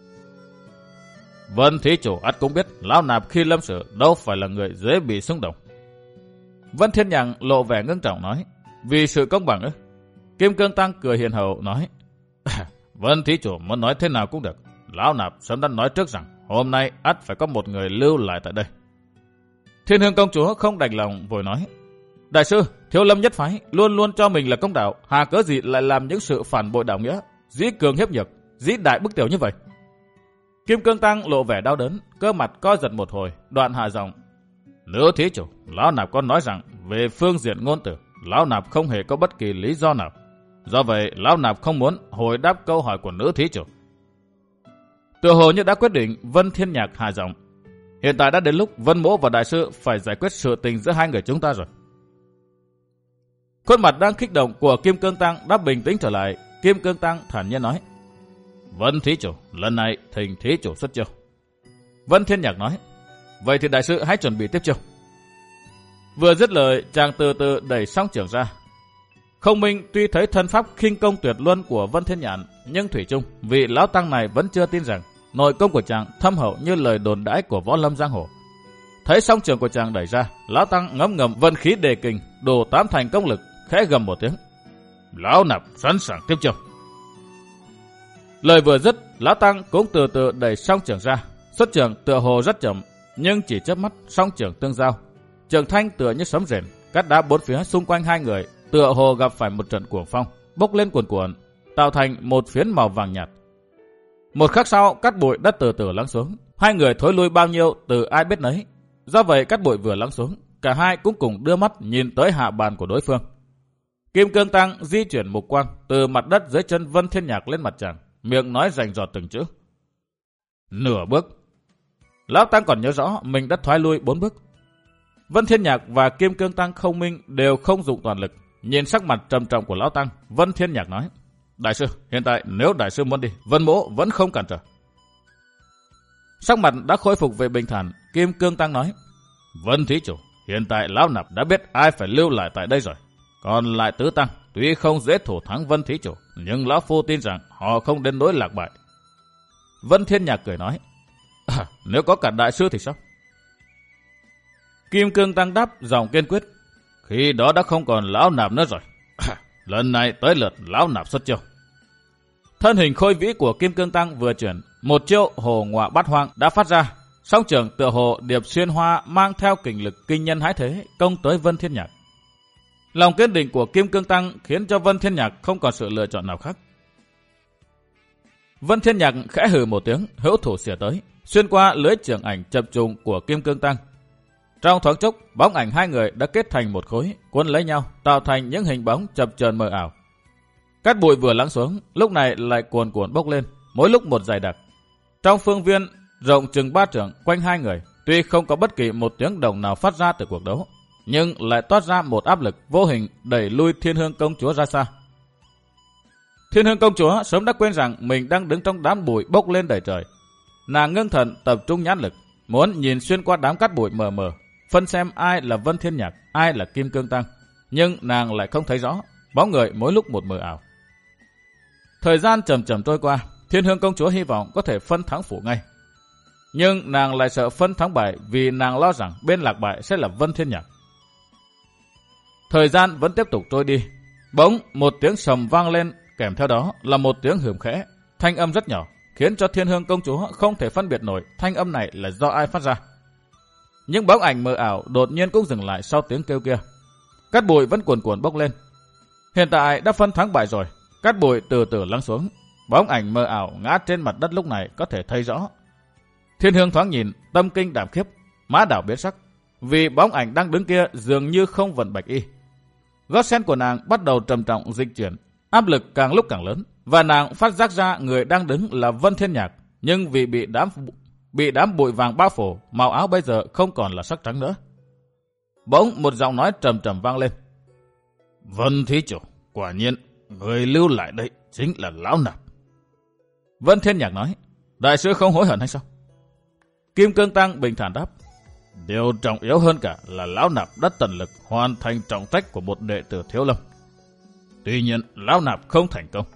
Vân Thí Chủ ắt cũng biết lão nạp khi lâm sự đâu phải là người dễ bị xung động. Vân Thiên Nhạc lộ vẻ ngưng trọng nói: Vì sự công bằng ư? Kim Cương Tăng cười hiền hậu nói: Vân Thí Chủ muốn nói thế nào cũng được. Lão nạp sớm đã nói trước rằng hôm nay ắt phải có một người lưu lại tại đây. Thiên Hương Công Chúa không đành lòng vội nói: Đại sư, Thiếu lâm nhất phái luôn luôn cho mình là công đạo, hà cớ gì lại làm những sự phản bội đạo nghĩa, dĩ cường hiếp nhược, dĩ đại bức tiểu như vậy? Kim Cương Tăng lộ vẻ đau đớn, cơ mặt co giật một hồi, đoạn hạ giọng: Nữ Thí Chủ, lão nạp có nói rằng về phương diện ngôn tử, lão nạp không hề có bất kỳ lý do nào. Do vậy, lão nạp không muốn hồi đáp câu hỏi của nữ Thí Chủ. Tựa hồ như đã quyết định, Vân Thiên Nhạc hạ giọng: Hiện tại đã đến lúc Vân Mỗ và đại sư phải giải quyết sự tình giữa hai người chúng ta rồi. Khuôn mặt đang kích động của Kim Cương Tăng đã bình tĩnh trở lại. Kim Cương Tăng thản nhiên nói: Vân Thí Chủ, lần này thỉnh Thí Chủ xuất chiêu. Vân Thiên Nhạc nói: Vậy thì đại sư hãy chuẩn bị tiếp chiêu. Vừa dứt lời, chàng từ từ đẩy song trưởng ra. Không Minh tuy thấy thân pháp khinh công tuyệt luân của Vân Thiên Nhạc, nhưng thủy chung vị lão tăng này vẫn chưa tin rằng nội công của chàng thâm hậu như lời đồn đãi của võ lâm giang hồ. Thấy song trưởng của chàng đẩy ra, lão tăng ngấm ngầm vận khí đề kình, đổ tám thành công lực, khẽ gầm một tiếng: Lão nạp sẵn sàng tiếp chiêu. Lời vừa dứt, lão tăng cũng từ từ đẩy song trưởng ra. Xuất trưởng tựa hồ rất chậm, nhưng chỉ chớp mắt song trưởng tương giao, trường thanh tựa như sấm rền, cát đá bốn phía xung quanh hai người tựa hồ gặp phải một trận cuồng phong, bốc lên cuồn cuộn, tạo thành một phiến màu vàng nhạt. Một khắc sau, cát bụi đã từ từ lắng xuống, hai người thối lui bao nhiêu từ ai biết nấy. Do vậy cát bụi vừa lắng xuống, cả hai cũng cùng đưa mắt nhìn tới hạ bàn của đối phương. Kim Cương Tăng di chuyển mục quang từ mặt đất dưới chân Vân Thiên Nhạc lên mặt chàng, miệng nói rành rọt từng chữ: Nửa bước. Lão Tăng còn nhớ rõ mình đã thoái lui bốn bước. Vân Thiên Nhạc và Kim Cương Tăng không minh đều không dụng toàn lực. Nhìn sắc mặt trầm trọng của lão Tăng, Vân Thiên Nhạc nói: Đại sư, hiện tại nếu đại sư muốn đi, Vân Mỗ vẫn không cản trở. Sắc mặt đã khôi phục về bình thản, Kim Cương Tăng nói: Vân Thí Chủ, hiện tại lão nạp đã biết ai phải lưu lại tại đây rồi. Còn lại tứ tăng, tuy không dễ thủ thắng Vân Thí Chủ, nhưng lão phu tin rằng họ không đến nỗi lạc bại. Vân Thiên Nhạc cười nói: À, nếu có cả đại sư thì sao? Kim Cương Tăng đáp giọng kiên quyết: Khi đó đã không còn lão nạp nữa rồi. À, lần này tới lượt lão nạp xuất chiêu. Thân hình khôi vĩ của Kim Cương Tăng vừa chuyển, một chiêu hồ ngọa bát hoang đã phát ra. Song trưởng tựa hồ điệp xuyên hoa mang theo kình lực kinh nhân hãi thế công tới Vân Thiên Nhạc. Lòng kiên định của Kim Cương Tăng khiến cho Vân Thiên Nhạc không còn sự lựa chọn nào khác. Vân Thiên Nhạc khẽ hừ một tiếng, hữu thủ xỉa tới, xuyên qua lưới trường ảnh chập trùng của Kim Cương Tăng. Trong thoáng chốc, bóng ảnh hai người đã kết thành một khối, cuốn lấy nhau, tạo thành những hình bóng chập chờn mờ ảo. Cát bụi vừa lắng xuống, lúc này lại cuồn cuộn bốc lên, mỗi lúc một dày đặc. Trong phương viên rộng chừng ba trượng quanh hai người, tuy không có bất kỳ một tiếng động nào phát ra từ cuộc đấu, nhưng lại toát ra một áp lực vô hình đẩy lui Thiên Hương công chúa ra xa. Thiên Hương công chúa sớm đã quên rằng mình đang đứng trong đám bụi bốc lên đầy trời. Nàng ngưng thần tập trung nhãn lực, muốn nhìn xuyên qua đám cát bụi mờ mờ, phân xem ai là Vân Thiên Nhạc, ai là Kim Cương Tăng, nhưng nàng lại không thấy rõ, bóng người mỗi lúc một mờ ảo. Thời gian chậm chậm trôi qua, Thiên Hương công chúa hy vọng có thể phân thắng phủ ngay. Nhưng nàng lại sợ phân thắng bại vì nàng lo rằng bên lạc bại sẽ là Vân Thiên Nhạc. Thời gian vẫn tiếp tục trôi đi. Bỗng một tiếng sầm vang lên, kèm theo đó là một tiếng hửm khẽ, thanh âm rất nhỏ, khiến cho Thiên Hương công chúa không thể phân biệt nổi thanh âm này là do ai phát ra. Những bóng ảnh mờ ảo đột nhiên cũng dừng lại sau tiếng kêu kia. Cát bụi vẫn cuồn cuộn bốc lên. Hiện tại đã phân thắng bại rồi. Cát bụi từ từ lắng xuống. Bóng ảnh mờ ảo ngã trên mặt đất lúc này có thể thấy rõ. Thiên Hương thoáng nhìn, tâm kinh đảm khiếp, má đảo biến sắc, vì bóng ảnh đang đứng kia dường như không vận bạch y. Gót sen của nàng bắt đầu trầm trọng dịch chuyển, áp lực càng lúc càng lớn, và nàng phát giác ra người đang đứng là Vân Thiên Nhạc, nhưng vì bị đám bị đám bụi vàng bao phủ, màu áo bây giờ không còn là sắc trắng nữa. Bỗng một giọng nói trầm trầm vang lên. Vân thí chủ, quả nhiên người lưu lại đây chính là Lão Nạp. Vân Thiên Nhạc nói, đại sư không hối hận hay sao? Kim Cương Tăng bình thản đáp, điều trọng yếu hơn cả là Lão Nạp đã tận lực hoàn thành trọng trách của một đệ tử Thiếu Lâm. Tuy nhiên Lão Nạp không thành công.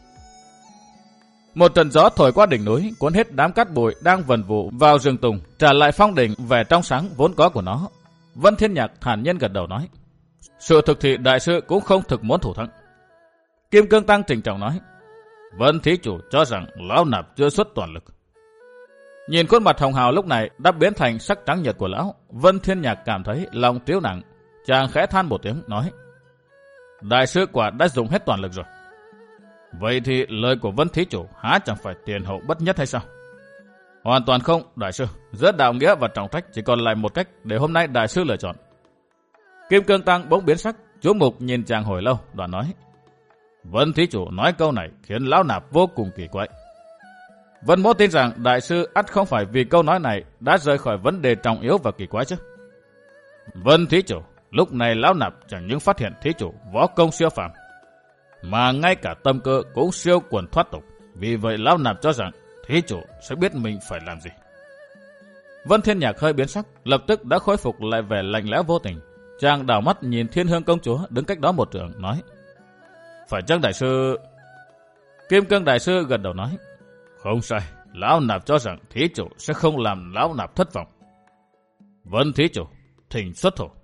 Một trận gió thổi qua đỉnh núi, cuốn hết đám cát bụi đang vần vụ vào rừng tùng, trả lại phong đỉnh vẻ trong sáng vốn có của nó. Vân Thiên Nhạc thản nhiên gật đầu nói, sự thực thì đại sư cũng không thực muốn thủ thắng. Kim Cương Tăng trịnh trọng nói, Vân thí chủ cho rằng Lão Nạp chưa xuất toàn lực. Nhìn khuôn mặt hồng hào lúc này đã biến thành sắc trắng nhợt của lão, Vân Thiên Nhạc cảm thấy lòng trĩu nặng, chàng khẽ than một tiếng nói, đại sư quả đã dùng hết toàn lực rồi. Vậy thì lời của Vân thí chủ há chẳng phải tiền hậu bất nhất hay sao? Hoàn toàn không, đại sư. Giữa đạo nghĩa và trọng trách chỉ còn lại một cách để hôm nay đại sư lựa chọn. Kim Cương Tăng bỗng biến sắc, chú mục nhìn chàng hồi lâu, đoạn nói, Vân thí chủ nói câu này khiến Lão Nạp vô cùng kỳ quái. Vân Mỗ tin rằng đại sư ắt không phải vì câu nói này đã rời khỏi vấn đề trọng yếu và kỳ quái chứ. Vân thí chủ, lúc này Lão Nạp chẳng những phát hiện thí chủ võ công siêu phàm, mà ngay cả tâm cơ cũng siêu quần thoát tục. Vì vậy Lão Nạp cho rằng thí chủ sẽ biết mình phải làm gì. Vân Thiên Nhạc hơi biến sắc, lập tức đã khôi phục lại vẻ lạnh lẽo vô tình. Chàng đảo mắt nhìn Thiên Hương công chúa đứng cách đó một trượng, nói, phải chăng đại sư? Kim Cương đại sư gật đầu nói, không sai, Lão Nạp cho rằng thí chủ sẽ không làm Lão Nạp thất vọng. Vân thí chủ, thỉnh xuất thủ.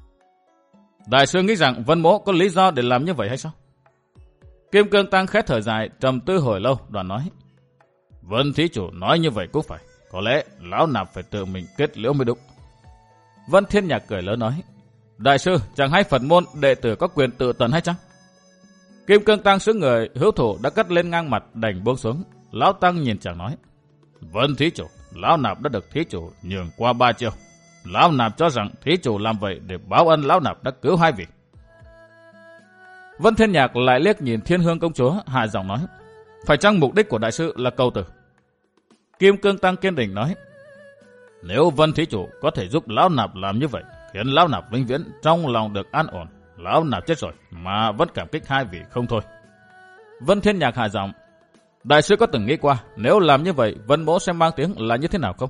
Đại sư nghĩ rằng Vân Mỗ có lý do để làm như vậy hay sao? Kim Cương Tăng khẽ thở dài, trầm tư hồi lâu, đoạn nói, Vân thí chủ nói như vậy cũng phải, có lẽ Lão Nạp phải tự mình kết liễu mới đúng. Vân Thiên Nhạc cười lớn nói, đại sư, chẳng hay Phật môn đệ tử có quyền tự tận hay chăng? Kim Cương Tăng sững người, hữu thủ đã cất lên ngang mặt, đành buông xuống. Lão Tăng nhìn chàng nói, Vân thí chủ, Lão Nạp đã được thí chủ nhường qua ba chiêu. Lão Nạp cho rằng thí chủ làm vậy để báo ân Lão Nạp đã cứu hai vị. Vân Thiên Nhạc lại liếc nhìn Thiên Hương công chúa, hạ giọng nói, phải chăng mục đích của đại sư là cầu tử? Kim Cương Tăng kiên định nói, nếu Vân thí chủ có thể giúp Lão Nạp làm như vậy, khiến Lão Nạp vĩnh viễn trong lòng được an ổn, Lão Nạp chết rồi mà vẫn cảm kích hai vị không thôi. Vân Thiên Nhạc hạ giọng, đại sư có từng nghĩ qua nếu làm như vậy Vân Mỗ sẽ mang tiếng là như thế nào không?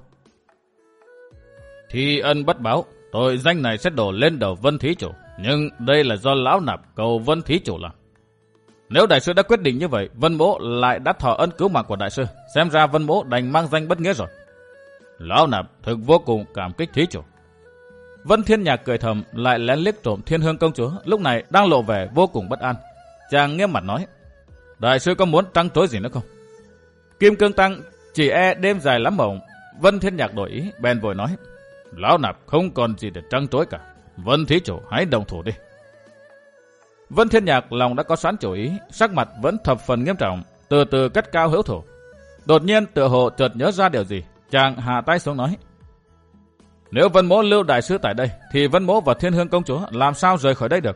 Thi ân bất báo, tội danh này sẽ đổ lên đầu Vân thí chủ, nhưng đây là do Lão Nạp cầu Vân thí chủ làm. Nếu đại sư đã quyết định như vậy, Vân Mỗ lại đã thọ ân cứu mạng của đại sư, xem ra Vân Mỗ đành mang danh bất nghĩa rồi. Lão Nạp thực vô cùng cảm kích thí chủ. Vân Thiên Nhạc cười thầm, lại lén liếc trộm Thiên Hương công chúa, lúc này đang lộ vẻ vô cùng bất an. Chàng nghiêm mặt nói, đại sư có muốn trăng trối gì nữa không? Kim Cương Tăng chỉ e đêm dài lắm mộng. Vân Thiên Nhạc đổi ý, bèn vội nói, Lão Nạp không còn gì để trăng trối cả. Vân thí chủ hãy đồng thủ đi. Vân Thiên Nhạc lòng đã có sẵn chủ ý, sắc mặt vẫn thập phần nghiêm trọng, từ từ cất cao hữu thủ. Đột nhiên tựa hồ chợt nhớ ra điều gì, chàng hạ tay xuống nói: Nếu Vân Mỗ lưu đại sư tại đây, thì Vân Mỗ và Thiên Hương công chúa làm sao rời khỏi đây được?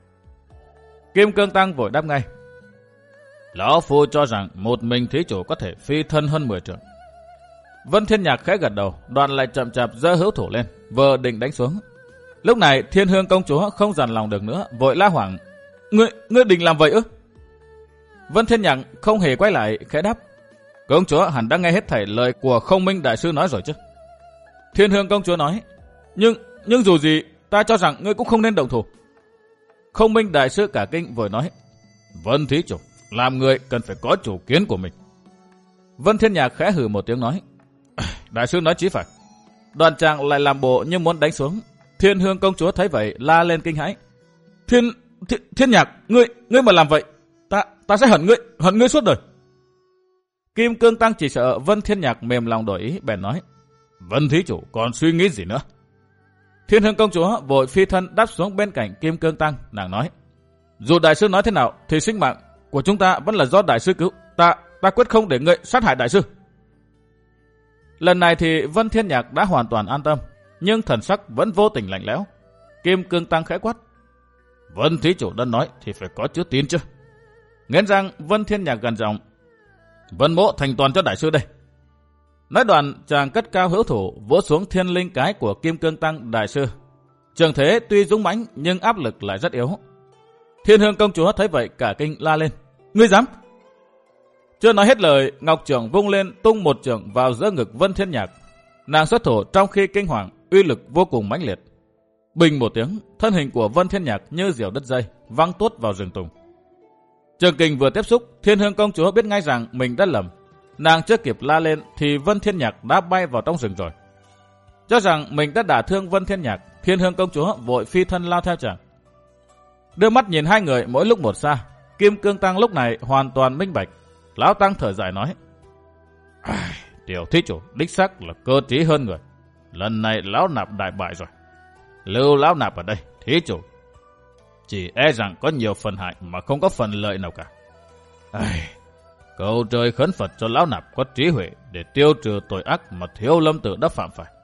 Kim Cương Tăng vội đáp ngay: Lão phu cho rằng một mình thí chủ có thể phi thân hơn mười trượng. Vân Thiên Nhạc khẽ gật đầu, đoạn lại chậm chạp giơ hữu thủ lên, vừa định đánh xuống. Lúc này Thiên Hương công chúa không dằn lòng được nữa, vội la hoảng: Ngươi, ngươi định làm vậy ư? Vân Thiên Nhạc không hề quay lại, khẽ đáp: Công chúa hẳn đã nghe hết thảy lời của Không Minh đại sư nói rồi chứ? Thiên Hương công chúa nói: Nhưng, nhưng dù gì, ta cho rằng ngươi cũng không nên động thủ. Không Minh đại sư cả kinh vội nói: Vân thí chủ, làm người cần phải có chủ kiến của mình. Vân Thiên Nhạc khẽ hừ một tiếng nói: Đại sư nói chí phải. Đoàn chàng lại làm bộ như muốn đánh xuống. Thiên Hương công chúa thấy vậy la lên kinh hãi: Thiên, thiên, thiên Nhạc, ngươi, ngươi mà làm vậy, ta, ta sẽ hận ngươi, hận ngươi suốt đời. Kim Cương Tăng chỉ sợ Vân Thiên Nhạc mềm lòng đổi ý, bèn nói: Vân thí chủ còn suy nghĩ gì nữa? Thiên Hương công chúa vội phi thân đáp xuống bên cạnh Kim Cương Tăng, nàng nói: Dù đại sư nói thế nào thì sinh mạng của chúng ta vẫn là do đại sư cứu, ta, ta quyết không để ngươi sát hại đại sư. Lần này thì Vân Thiên Nhạc đã hoàn toàn an tâm, nhưng thần sắc vẫn vô tình lạnh lẽo. Kim Cương Tăng khẽ quát: Vân thí chủ đã nói thì phải có chữ tín chứ? Nghiến răng, Vân Thiên Nhạc gần giọng: Vân Mỗ thành toàn cho đại sư đây. Nói đoạn, chàng cất cao hữu thủ vỗ xuống thiên linh cái của Kim Cương Tăng đại sư. Trường thế tuy dũng mãnh nhưng áp lực lại rất yếu. Thiên Hương công chúa thấy vậy cả kinh la lên: Ngươi dám! Chưa nói hết lời, ngọc chưởng vung lên tung một chưởng vào giữa ngực Vân Thiên Nhạc. Nàng xuất thủ trong khi kinh hoàng, uy lực vô cùng mãnh liệt. Bình một tiếng, thân hình của Vân Thiên Nhạc như diều đứt dây, văng tuốt vào rừng tùng. Trường kình vừa tiếp xúc, Thiên Hương công chúa biết ngay rằng mình đã lầm. Nàng chưa kịp la lên thì Vân Thiên Nhạc đã bay vào trong rừng rồi. Cho rằng mình đã đả thương Vân Thiên Nhạc, Thiên Hương công chúa vội phi thân lao theo chàng. Đưa mắt nhìn hai người mỗi lúc một xa, Kim Cương Tăng lúc này hoàn toàn minh bạch. Lão Tăng thở dài nói: Tiểu thí chủ đích xác là cơ trí hơn người. Lần này lão nạp đại bại rồi. Lưu lão nạp ở đây, thí chủ chỉ e rằng có nhiều phần hại mà không có phần lợi nào cả. Ai... Cầu trời khấn Phật cho lão nạp có trí huệ để tiêu trừ tội ác mà Thiếu Lâm Tự đã phạm phải.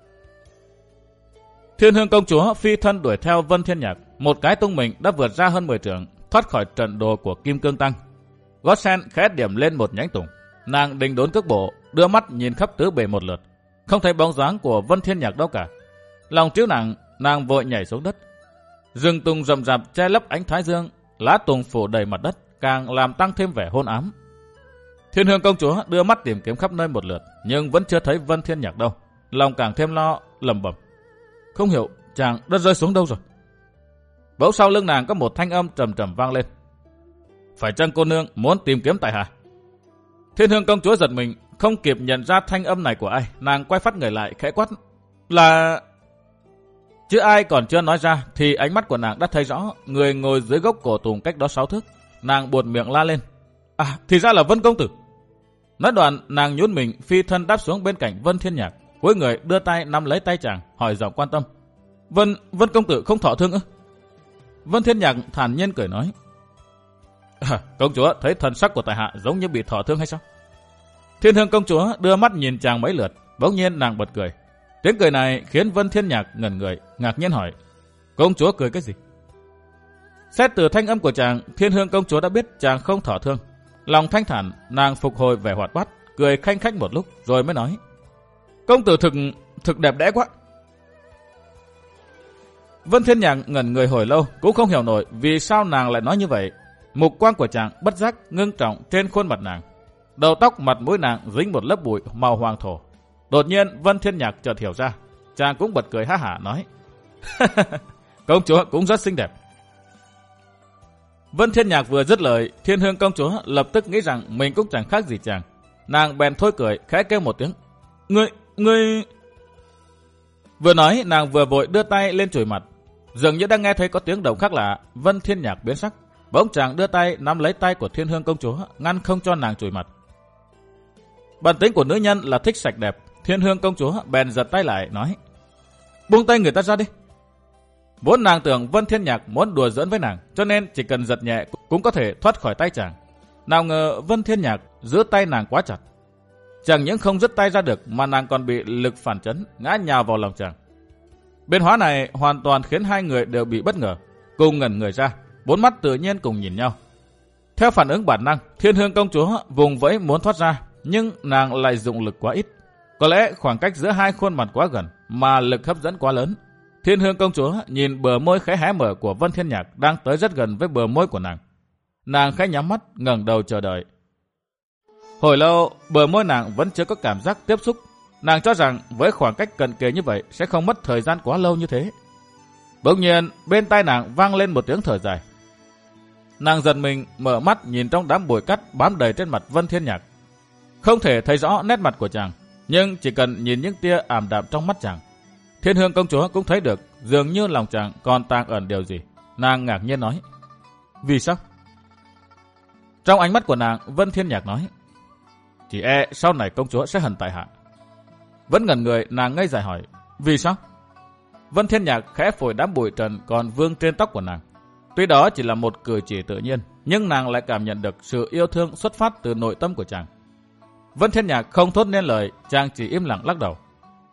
Thiên Hương công chúa phi thân đuổi theo Vân Thiên Nhạc, một cái tung mình đã vượt ra hơn mười trượng, thoát khỏi trận đồ của Kim Cương Tăng. Gót sen khẽ điểm lên một nhánh tùng, nàng đình đốn cước bộ, đưa mắt nhìn khắp tứ bề một lượt, không thấy bóng dáng của Vân Thiên Nhạc đâu cả. Lòng trĩu nàng, nàng vội nhảy xuống đất. Rừng tùng rậm rạp che lấp ánh thái dương, lá tùng phủ đầy mặt đất, càng làm tăng thêm vẻ hôn ám. Thiên Hương công chúa đưa mắt tìm kiếm khắp nơi một lượt, nhưng vẫn chưa thấy Vân Thiên Nhạc đâu. Lòng càng thêm lo, lẩm bẩm: Không hiểu chàng đã rơi xuống đâu rồi. Bỗng sau lưng nàng có một thanh âm trầm trầm vang lên: Phải chăng cô nương muốn tìm kiếm tại hạ? Thiên Hương công chúa giật mình, không kịp nhận ra thanh âm này của ai, nàng quay phát người lại khẽ quát: Là... Chứ ai còn chưa nói ra thì ánh mắt của nàng đã thấy rõ người ngồi dưới gốc cổ tùng cách đó sáu thước. Nàng buột miệng la lên: À, thì ra là Vân công tử. Nói đoạn, nàng nhún mình phi thân đáp xuống bên cạnh Vân Thiên Nhạc, cuối người đưa tay nắm lấy tay chàng, hỏi giọng quan tâm: Vân, Vân công tử không thọ thương ư? Vân Thiên Nhạc thản nhiên cười nói: À, công chúa thấy thần sắc của tại hạ giống như bị thọ thương hay sao? Thiên Hương công chúa đưa mắt nhìn chàng mấy lượt, bỗng nhiên nàng bật cười. Tiếng cười này khiến Vân Thiên Nhạc ngẩn người, ngạc nhiên hỏi: Công chúa cười cái gì? Xét từ thanh âm của chàng, Thiên Hương công chúa đã biết chàng không thọ thương. Lòng thanh thản, nàng phục hồi vẻ hoạt bát, cười khanh khách một lúc rồi mới nói: Công tử thực thực đẹp đẽ quá. Vân Thiên Nhạc ngẩn người hồi lâu cũng không hiểu nổi vì sao nàng lại nói như vậy. Mục quang của chàng bất giác ngưng trọng trên khuôn mặt nàng. Đầu tóc mặt mũi nàng dính một lớp bụi màu hoàng thổ. Đột nhiên Vân Thiên Nhạc chợt hiểu ra, chàng cũng bật cười ha hả nói: Công chúa cũng rất xinh đẹp. Vân Thiên Nhạc vừa dứt lời, Thiên Hương công chúa lập tức nghĩ rằng mình cũng chẳng khác gì chàng. Nàng bèn thôi cười, khẽ kêu một tiếng: Ngươi, ngươi... Vừa nói, nàng vừa vội đưa tay lên chùi mặt. Dường như đang nghe thấy có tiếng động khác lạ, Vân Thiên Nhạc biến sắc. Bỗng chàng đưa tay nắm lấy tay của Thiên Hương công chúa, ngăn không cho nàng chùi mặt. Bản tính của nữ nhân là thích sạch đẹp. Thiên Hương công chúa bèn giật tay lại, nói: Buông tay người ta ra đi. Vốn nàng tưởng Vân Thiên Nhạc muốn đùa giỡn với nàng, cho nên chỉ cần giật nhẹ cũng có thể thoát khỏi tay chàng. Nào ngờ Vân Thiên Nhạc giữ tay nàng quá chặt. Chẳng những không dứt tay ra được mà nàng còn bị lực phản chấn, ngã nhào vào lòng chàng. Biến hóa này hoàn toàn khiến hai người đều bị bất ngờ, cùng ngẩn người ra, bốn mắt tự nhiên cùng nhìn nhau. Theo phản ứng bản năng, Thiên Hương công chúa vùng vẫy muốn thoát ra, nhưng nàng lại dụng lực quá ít. Có lẽ khoảng cách giữa hai khuôn mặt quá gần mà lực hấp dẫn quá lớn. Thiên Hương công chúa nhìn bờ môi khẽ hé mở của Vân Thiên Nhạc đang tới rất gần với bờ môi của nàng. Nàng khẽ nhắm mắt, ngẩng đầu chờ đợi. Hồi lâu, bờ môi nàng vẫn chưa có cảm giác tiếp xúc. Nàng cho rằng với khoảng cách cận kề như vậy sẽ không mất thời gian quá lâu như thế. Bỗng nhiên, bên tai nàng vang lên một tiếng thở dài. Nàng giật mình, mở mắt nhìn trong đám bụi cát bám đầy trên mặt Vân Thiên Nhạc. Không thể thấy rõ nét mặt của chàng, nhưng chỉ cần nhìn những tia ảm đạm trong mắt chàng, Thiên Hương công chúa cũng thấy được dường như lòng chàng còn tàng ẩn điều gì. Nàng ngạc nhiên nói: Vì sao? Trong ánh mắt của nàng, Vân Thiên Nhạc nói: Chỉ e sau này công chúa sẽ hận tại hạ. Vẫn ngẩn người, nàng ngây dại hỏi: Vì sao? Vân Thiên Nhạc khẽ phủi đám bụi trần còn vương trên tóc của nàng. Tuy đó chỉ là một cử chỉ tự nhiên, nhưng nàng lại cảm nhận được sự yêu thương xuất phát từ nội tâm của chàng. Vân Thiên Nhạc không thốt nên lời, chàng chỉ im lặng lắc đầu.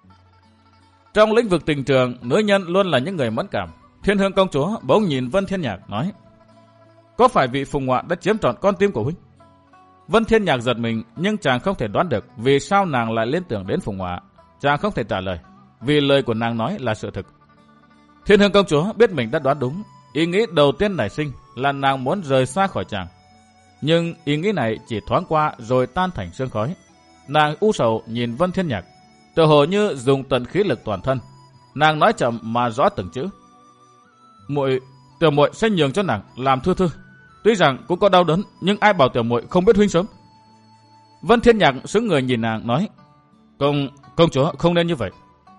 Trong lĩnh vực tình trường, nữ nhân luôn là những người mẫn cảm. Thiên Hương công chúa bỗng nhìn Vân Thiên Nhạc nói: Có phải vị Phùng Ngoạn đã chiếm trọn con tim của huynh? Vân Thiên Nhạc giật mình, nhưng chàng không thể đoán được vì sao nàng lại liên tưởng đến Phùng Ngoạn. Chàng không thể trả lời, vì lời của nàng nói là sự thực. Thiên Hương công chúa biết mình đã đoán đúng. Ý nghĩ đầu tiên nảy sinh là nàng muốn rời xa khỏi chàng. Nhưng ý nghĩ này chỉ thoáng qua rồi tan thành sương khói. Nàng u sầu nhìn Vân Thiên Nhạc, tựa hồ như dùng tận khí lực toàn thân. Nàng nói chậm mà rõ từng chữ: Muội, tiểu muội sẽ nhường cho nàng làm thư thư. Tuy rằng cũng có đau đớn, nhưng ai bảo tiểu muội không biết huynh sớm. Vân Thiên Nhạc sững người nhìn nàng nói: Công, công chúa không nên như vậy.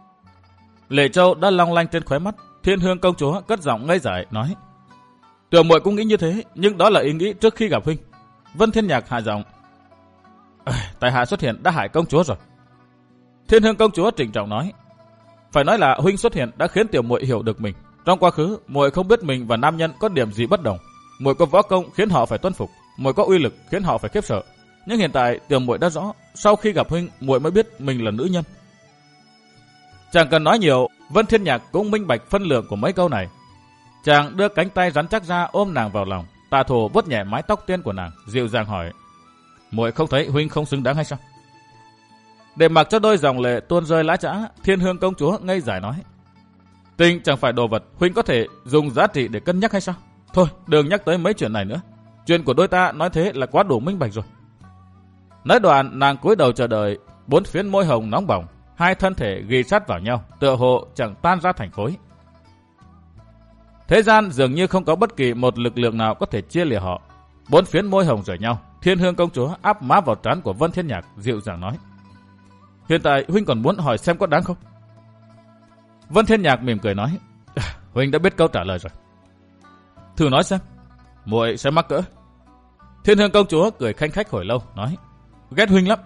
Lệ Châu đã long lanh trên khóe mắt. Thiên Hương công chúa cất giọng ngây dại nói: Tiểu muội cũng nghĩ như thế, nhưng đó là ý nghĩ trước khi gặp huynh. Vân Thiên Nhạc hạ giọng: Tại hạ xuất hiện đã hại công chúa rồi. Thiên Hương công chúa trịnh trọng nói: Phải nói là huynh xuất hiện đã khiến tiểu muội hiểu được mình. Trong quá khứ, muội không biết mình và nam nhân có điểm gì bất đồng. Muội có võ công khiến họ phải tuân phục, muội có uy lực khiến họ phải khiếp sợ. Nhưng hiện tại tiểu muội đã rõ, sau khi gặp huynh, muội mới biết mình là nữ nhân. Chẳng cần nói nhiều, Vân Thiên Nhạc cũng minh bạch phân lượng của mấy câu này. Chàng đưa cánh tay rắn chắc ra ôm nàng vào lòng, tà thổ vuốt nhẹ mái tóc tiên của nàng, dịu dàng hỏi: Muội không thấy huynh không xứng đáng hay sao? Để mặc cho đôi dòng lệ tuôn rơi lã chã, Thiên Hương công chúa ngây giải nói: Tình chẳng phải đồ vật huynh có thể dùng giá trị để cân nhắc hay sao? Thôi, đừng nhắc tới mấy chuyện này nữa. Chuyện của đôi ta nói thế là quá đủ minh bạch rồi. Nói đoạn, nàng cúi đầu chờ đợi, bốn phiến môi hồng nóng bỏng, hai thân thể ghi sát vào nhau, tựa hồ chẳng tan ra thành khối. Thế gian dường như không có bất kỳ một lực lượng nào có thể chia lìa họ. Bốn phiến môi hồng rời nhau, Thiên Hương công chúa áp má vào trán của Vân Thiên Nhạc, dịu dàng nói: Hiện tại huynh còn muốn hỏi xem có đáng không? Vân Thiên Nhạc mỉm cười nói: Huynh đã biết câu trả lời rồi. Thử nói xem, muội sẽ mắc cỡ. Thiên Hương công chúa cười khanh khách hồi lâu, nói: Ghét huynh lắm.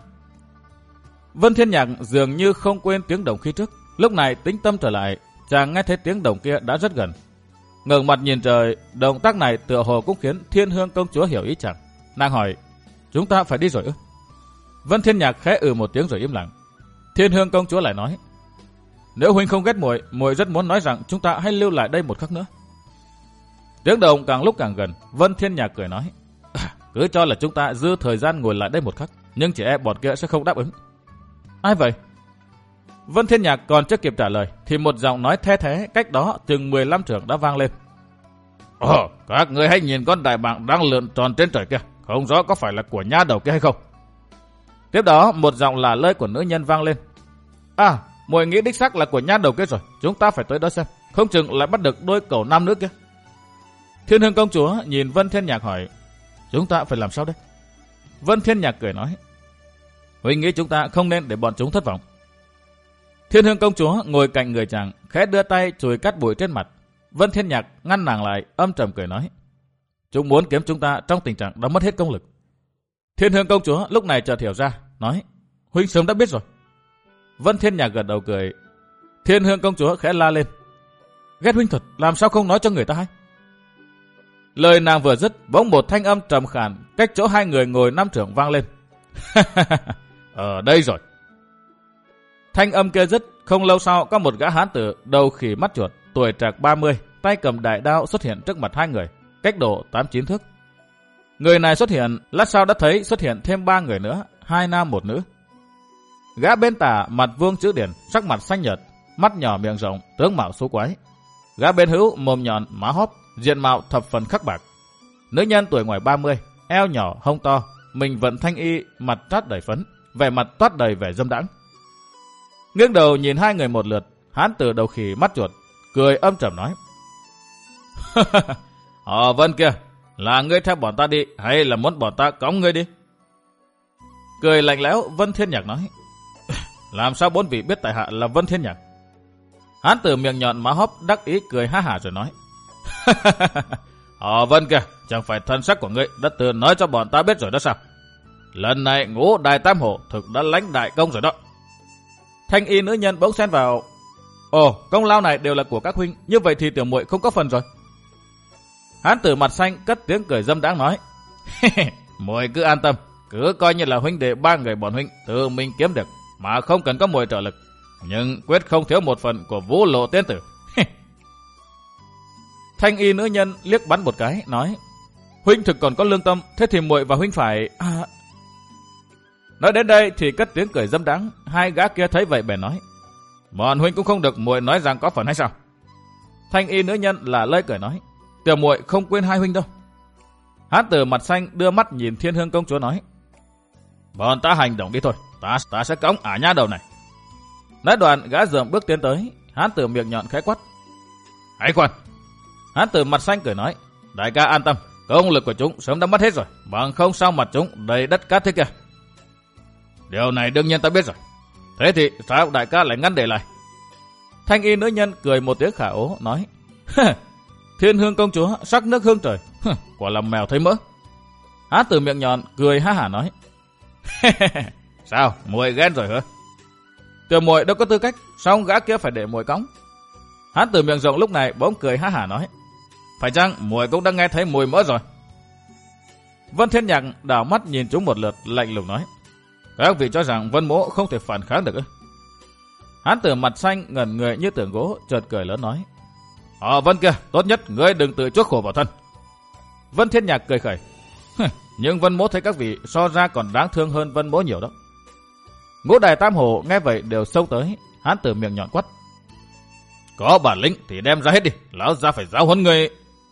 Vân Thiên Nhạc dường như không quên tiếng đồng khi trước, lúc này tĩnh tâm trở lại, chàng nghe thấy tiếng đồng kia đã rất gần. Ngẩng mặt nhìn trời, động tác này tựa hồ cũng khiến Thiên Hương công chúa hiểu ý chàng. Nàng hỏi: Chúng ta phải đi rồi ư? Vân Thiên Nhạc khẽ ừ một tiếng rồi im lặng. Thiên Hương công chúa lại nói: Nếu huynh không ghét muội, muội rất muốn nói rằng chúng ta hãy lưu lại đây một khắc nữa. Tiếng động càng lúc càng gần, Vân Thiên Nhạc cười nói: à, Cứ cho là chúng ta dư thời gian ngồi lại đây một khắc, nhưng chỉ e bọn kia sẽ không đáp ứng. Ai vậy? Vân Thiên Nhạc còn chưa kịp trả lời thì một giọng nói the thế cách đó chừng mười lăm trượng đã vang lên: Ồ, các người hãy nhìn con đại bàng đang lượn tròn trên trời kia, không rõ có phải là của nha đầu kia hay không. Tiếp đó một giọng lả lơi của nữ nhân vang lên: À, muội nghĩ đích xác là của nha đầu kia rồi, chúng ta phải tới đó xem, không chừng lại bắt được đôi cẩu nam nữ kia. Thiên Hương công chúa nhìn Vân Thiên Nhạc hỏi: Chúng ta phải làm sao đây? Vân Thiên Nhạc cười nói: Huynh nghĩ chúng ta không nên để bọn chúng thất vọng. Thiên Hương công chúa ngồi cạnh người chàng, khẽ đưa tay chùi cát bụi trên mặt. Vân Thiên Nhạc ngăn nàng lại, âm trầm cười nói: Chúng muốn kiếm chúng ta trong tình trạng đã mất hết công lực. Thiên Hương công chúa lúc này chợt hiểu ra, nói: Huynh sớm đã biết rồi. Vân Thiên Nhạc gật đầu cười. Thiên Hương công chúa khẽ la lên: Ghét huynh thật, làm sao không nói cho người ta hay? Lời nàng vừa dứt, bỗng một thanh âm trầm khàn cách chỗ hai người ngồi năm trượng vang lên: ở đây rồi. Thanh âm kia dứt, không lâu sau có một gã hán tử đầu khỉ mắt chuột, tuổi trạc ba mươi, tay cầm đại đao xuất hiện trước mặt hai người, cách độ tám chín thước. Người này xuất hiện, lát sau đã thấy xuất hiện thêm ba người nữa, hai nam một nữ. Gã bên tả mặt vuông chữ điển, sắc mặt xanh nhợt, mắt nhỏ miệng rộng, tướng mạo xú quái. Gã bên hữu mồm nhọn, má hóp, diện mạo thập phần khắc bạc. Nữ nhân tuổi ngoài ba mươi, eo nhỏ, hông to, mình vận thanh y, mặt trát đầy phấn, vẻ mặt toát đầy vẻ dâm đãng. Ngước đầu nhìn hai người một lượt, hán tử đầu khỉ mắt chuột, cười âm trầm nói: Họ Vân kia, là ngươi theo bọn ta đi hay là muốn bọn ta cõng ngươi đi? Cười lạnh lẽo, Vân Thiên Nhạc nói: Làm sao bốn vị biết tại hạ là Vân Thiên Nhạc? Hán tử miệng nhọn má hóp đắc ý cười ha hả rồi nói: Họ Vân kia, chẳng phải thân sắc của ngươi đã tự nói cho bọn ta biết rồi đó sao? Lần này Ngũ Đại Tam Hổ thực đã lãnh đại công rồi đó. Thanh y nữ nhân bỗng xen vào: Ồ, công lao này đều là của các huynh, như vậy thì tiểu muội không có phần rồi. Hán tử mặt xanh cất tiếng cười dâm đãng nói: Muội cứ an tâm, cứ coi như là huynh đệ ba người bọn huynh tự mình kiếm được, mà không cần có muội trợ lực, nhưng quyết không thiếu một phần của Vũ Lộ tiên tử. Thanh y nữ nhân liếc bắn một cái nói: Huynh thực còn có lương tâm, thế thì muội và huynh phải... À... Nói đến đây thì cất tiếng cười dâm đãng. Hai gã kia thấy vậy bèn nói: Bọn huynh cũng không được muội nói rằng có phần hay sao? Thanh y nữ nhân là lơi cười nói: Tiểu muội không quên hai huynh đâu. Hán tử mặt xanh đưa mắt nhìn Thiên Hương công chúa nói: Bọn ta hành động đi thôi, ta ta sẽ cõng ả nha đầu này. Nói đoạn gã dường bước tiến tới. Hán tử miệng nhọn khẽ quát: Hãy khoan! Hán tử mặt xanh cười nói: Đại ca an tâm, công lực của chúng sớm đã mất hết rồi, bằng không sao mặt chúng đầy đất cát thế kia. Điều này đương nhiên ta biết rồi. Thế thì sao đại ca lại ngăn để lại? Thanh y nữ nhân cười một tiếng khả ố nói: Thiên Hương công chúa sắc nước hương trời, quả là mèo thấy mỡ. Hán tử miệng nhọn cười ha hả nói: Sao muội ghen rồi hả? Tiểu muội đâu có tư cách, sao gã kia phải để muội cõng? Hán tử miệng rộng lúc này bỗng cười ha hả nói: Phải chăng muội cũng đã nghe thấy mùi mỡ rồi? Vân Thiên Nhạc đảo mắt nhìn chúng một lượt, lạnh lùng nói: Các vị cho rằng Vân mỗ không thể phản kháng được ư? Hán tử mặt xanh ngẩn người như tượng gỗ, chợt cười lớn nói: Họ Vân kia, tốt nhất ngươi đừng tự chuốc khổ vào thân. Vân Thiên Nhạc cười khẩy: Nhưng Vân mỗ thấy các vị so ra còn đáng thương hơn Vân mỗ nhiều đó. Ngũ Đại Tam Hổ nghe vậy đều xông tới. Hán tử miệng nhọn quát: Có bản lĩnh thì đem ra hết đi, lão ra phải giáo huấn người.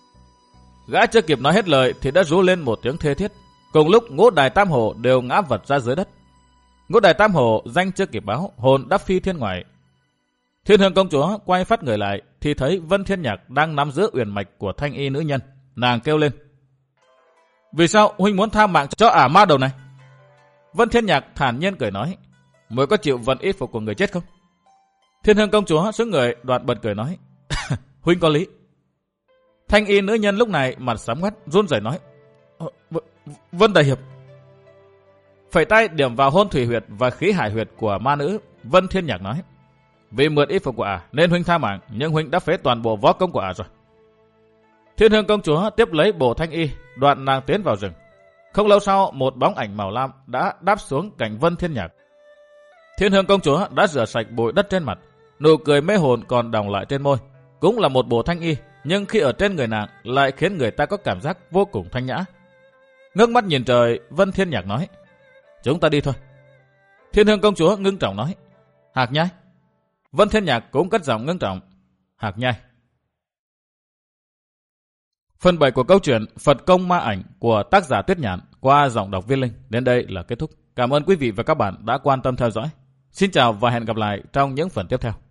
Gã chưa kịp nói hết lời thì đã rú lên một tiếng thê thiết. Cùng lúc Ngũ Đại Tam Hổ đều ngã vật ra dưới đất. Ngũ Đại Tam Hổ danh chưa kịp báo, hồn đã phi thiên ngoại. Thiên Hương công chúa quay phát người lại thì thấy Vân Thiên Nhạc đang nắm giữ uyển mạch của thanh y nữ nhân. Nàng kêu lên: Vì sao huynh muốn tha mạng cho ả ma đầu này? Vân Thiên Nhạc thản nhiên cười nói: Muội có chịu vận y phục của người chết không? Thiên Hương công chúa sững người, đoạn bật cười nói: Huynh có lý. Thanh y nữ nhân lúc này mặt sám ngoét, run rẩy nói: v- Vân đại hiệp. Phẩy tay điểm vào hôn thủy huyệt và khí hải huyệt của ma nữ. Vân Thiên Nhạc nói: Vì mượn y phục của ả nên huynh tha mạng, nhưng huynh đã phế toàn bộ võ công của ả rồi. Thiên Hương công chúa tiếp lấy bổ thanh y, đoạn nàng tiến vào rừng. Không lâu sau, một bóng ảnh màu lam đã đáp xuống cạnh Vân Thiên Nhạc. Thiên Hương công chúa đã rửa sạch bụi đất trên mặt, nụ cười mê hồn còn đọng lại trên môi. Cũng là một bộ thanh y, nhưng khi ở trên người nàng lại khiến người ta có cảm giác vô cùng thanh nhã. Ngước mắt nhìn trời, Vân Thiên Nhạc nói: Chúng ta đi thôi. Thiên Hương công chúa ngưng trọng nói: Hạc Nhai. Vân Thiên Nhạc cũng cất giọng ngưng trọng: Hạc Nhai. Phần bảy của câu chuyện Phật Công Ma Ảnh của tác giả Tuyết Nhạn qua giọng đọc Viên Linh đến đây là kết thúc. Cảm ơn quý vị và các bạn đã quan tâm theo dõi. Xin chào và hẹn gặp lại trong những phần tiếp theo.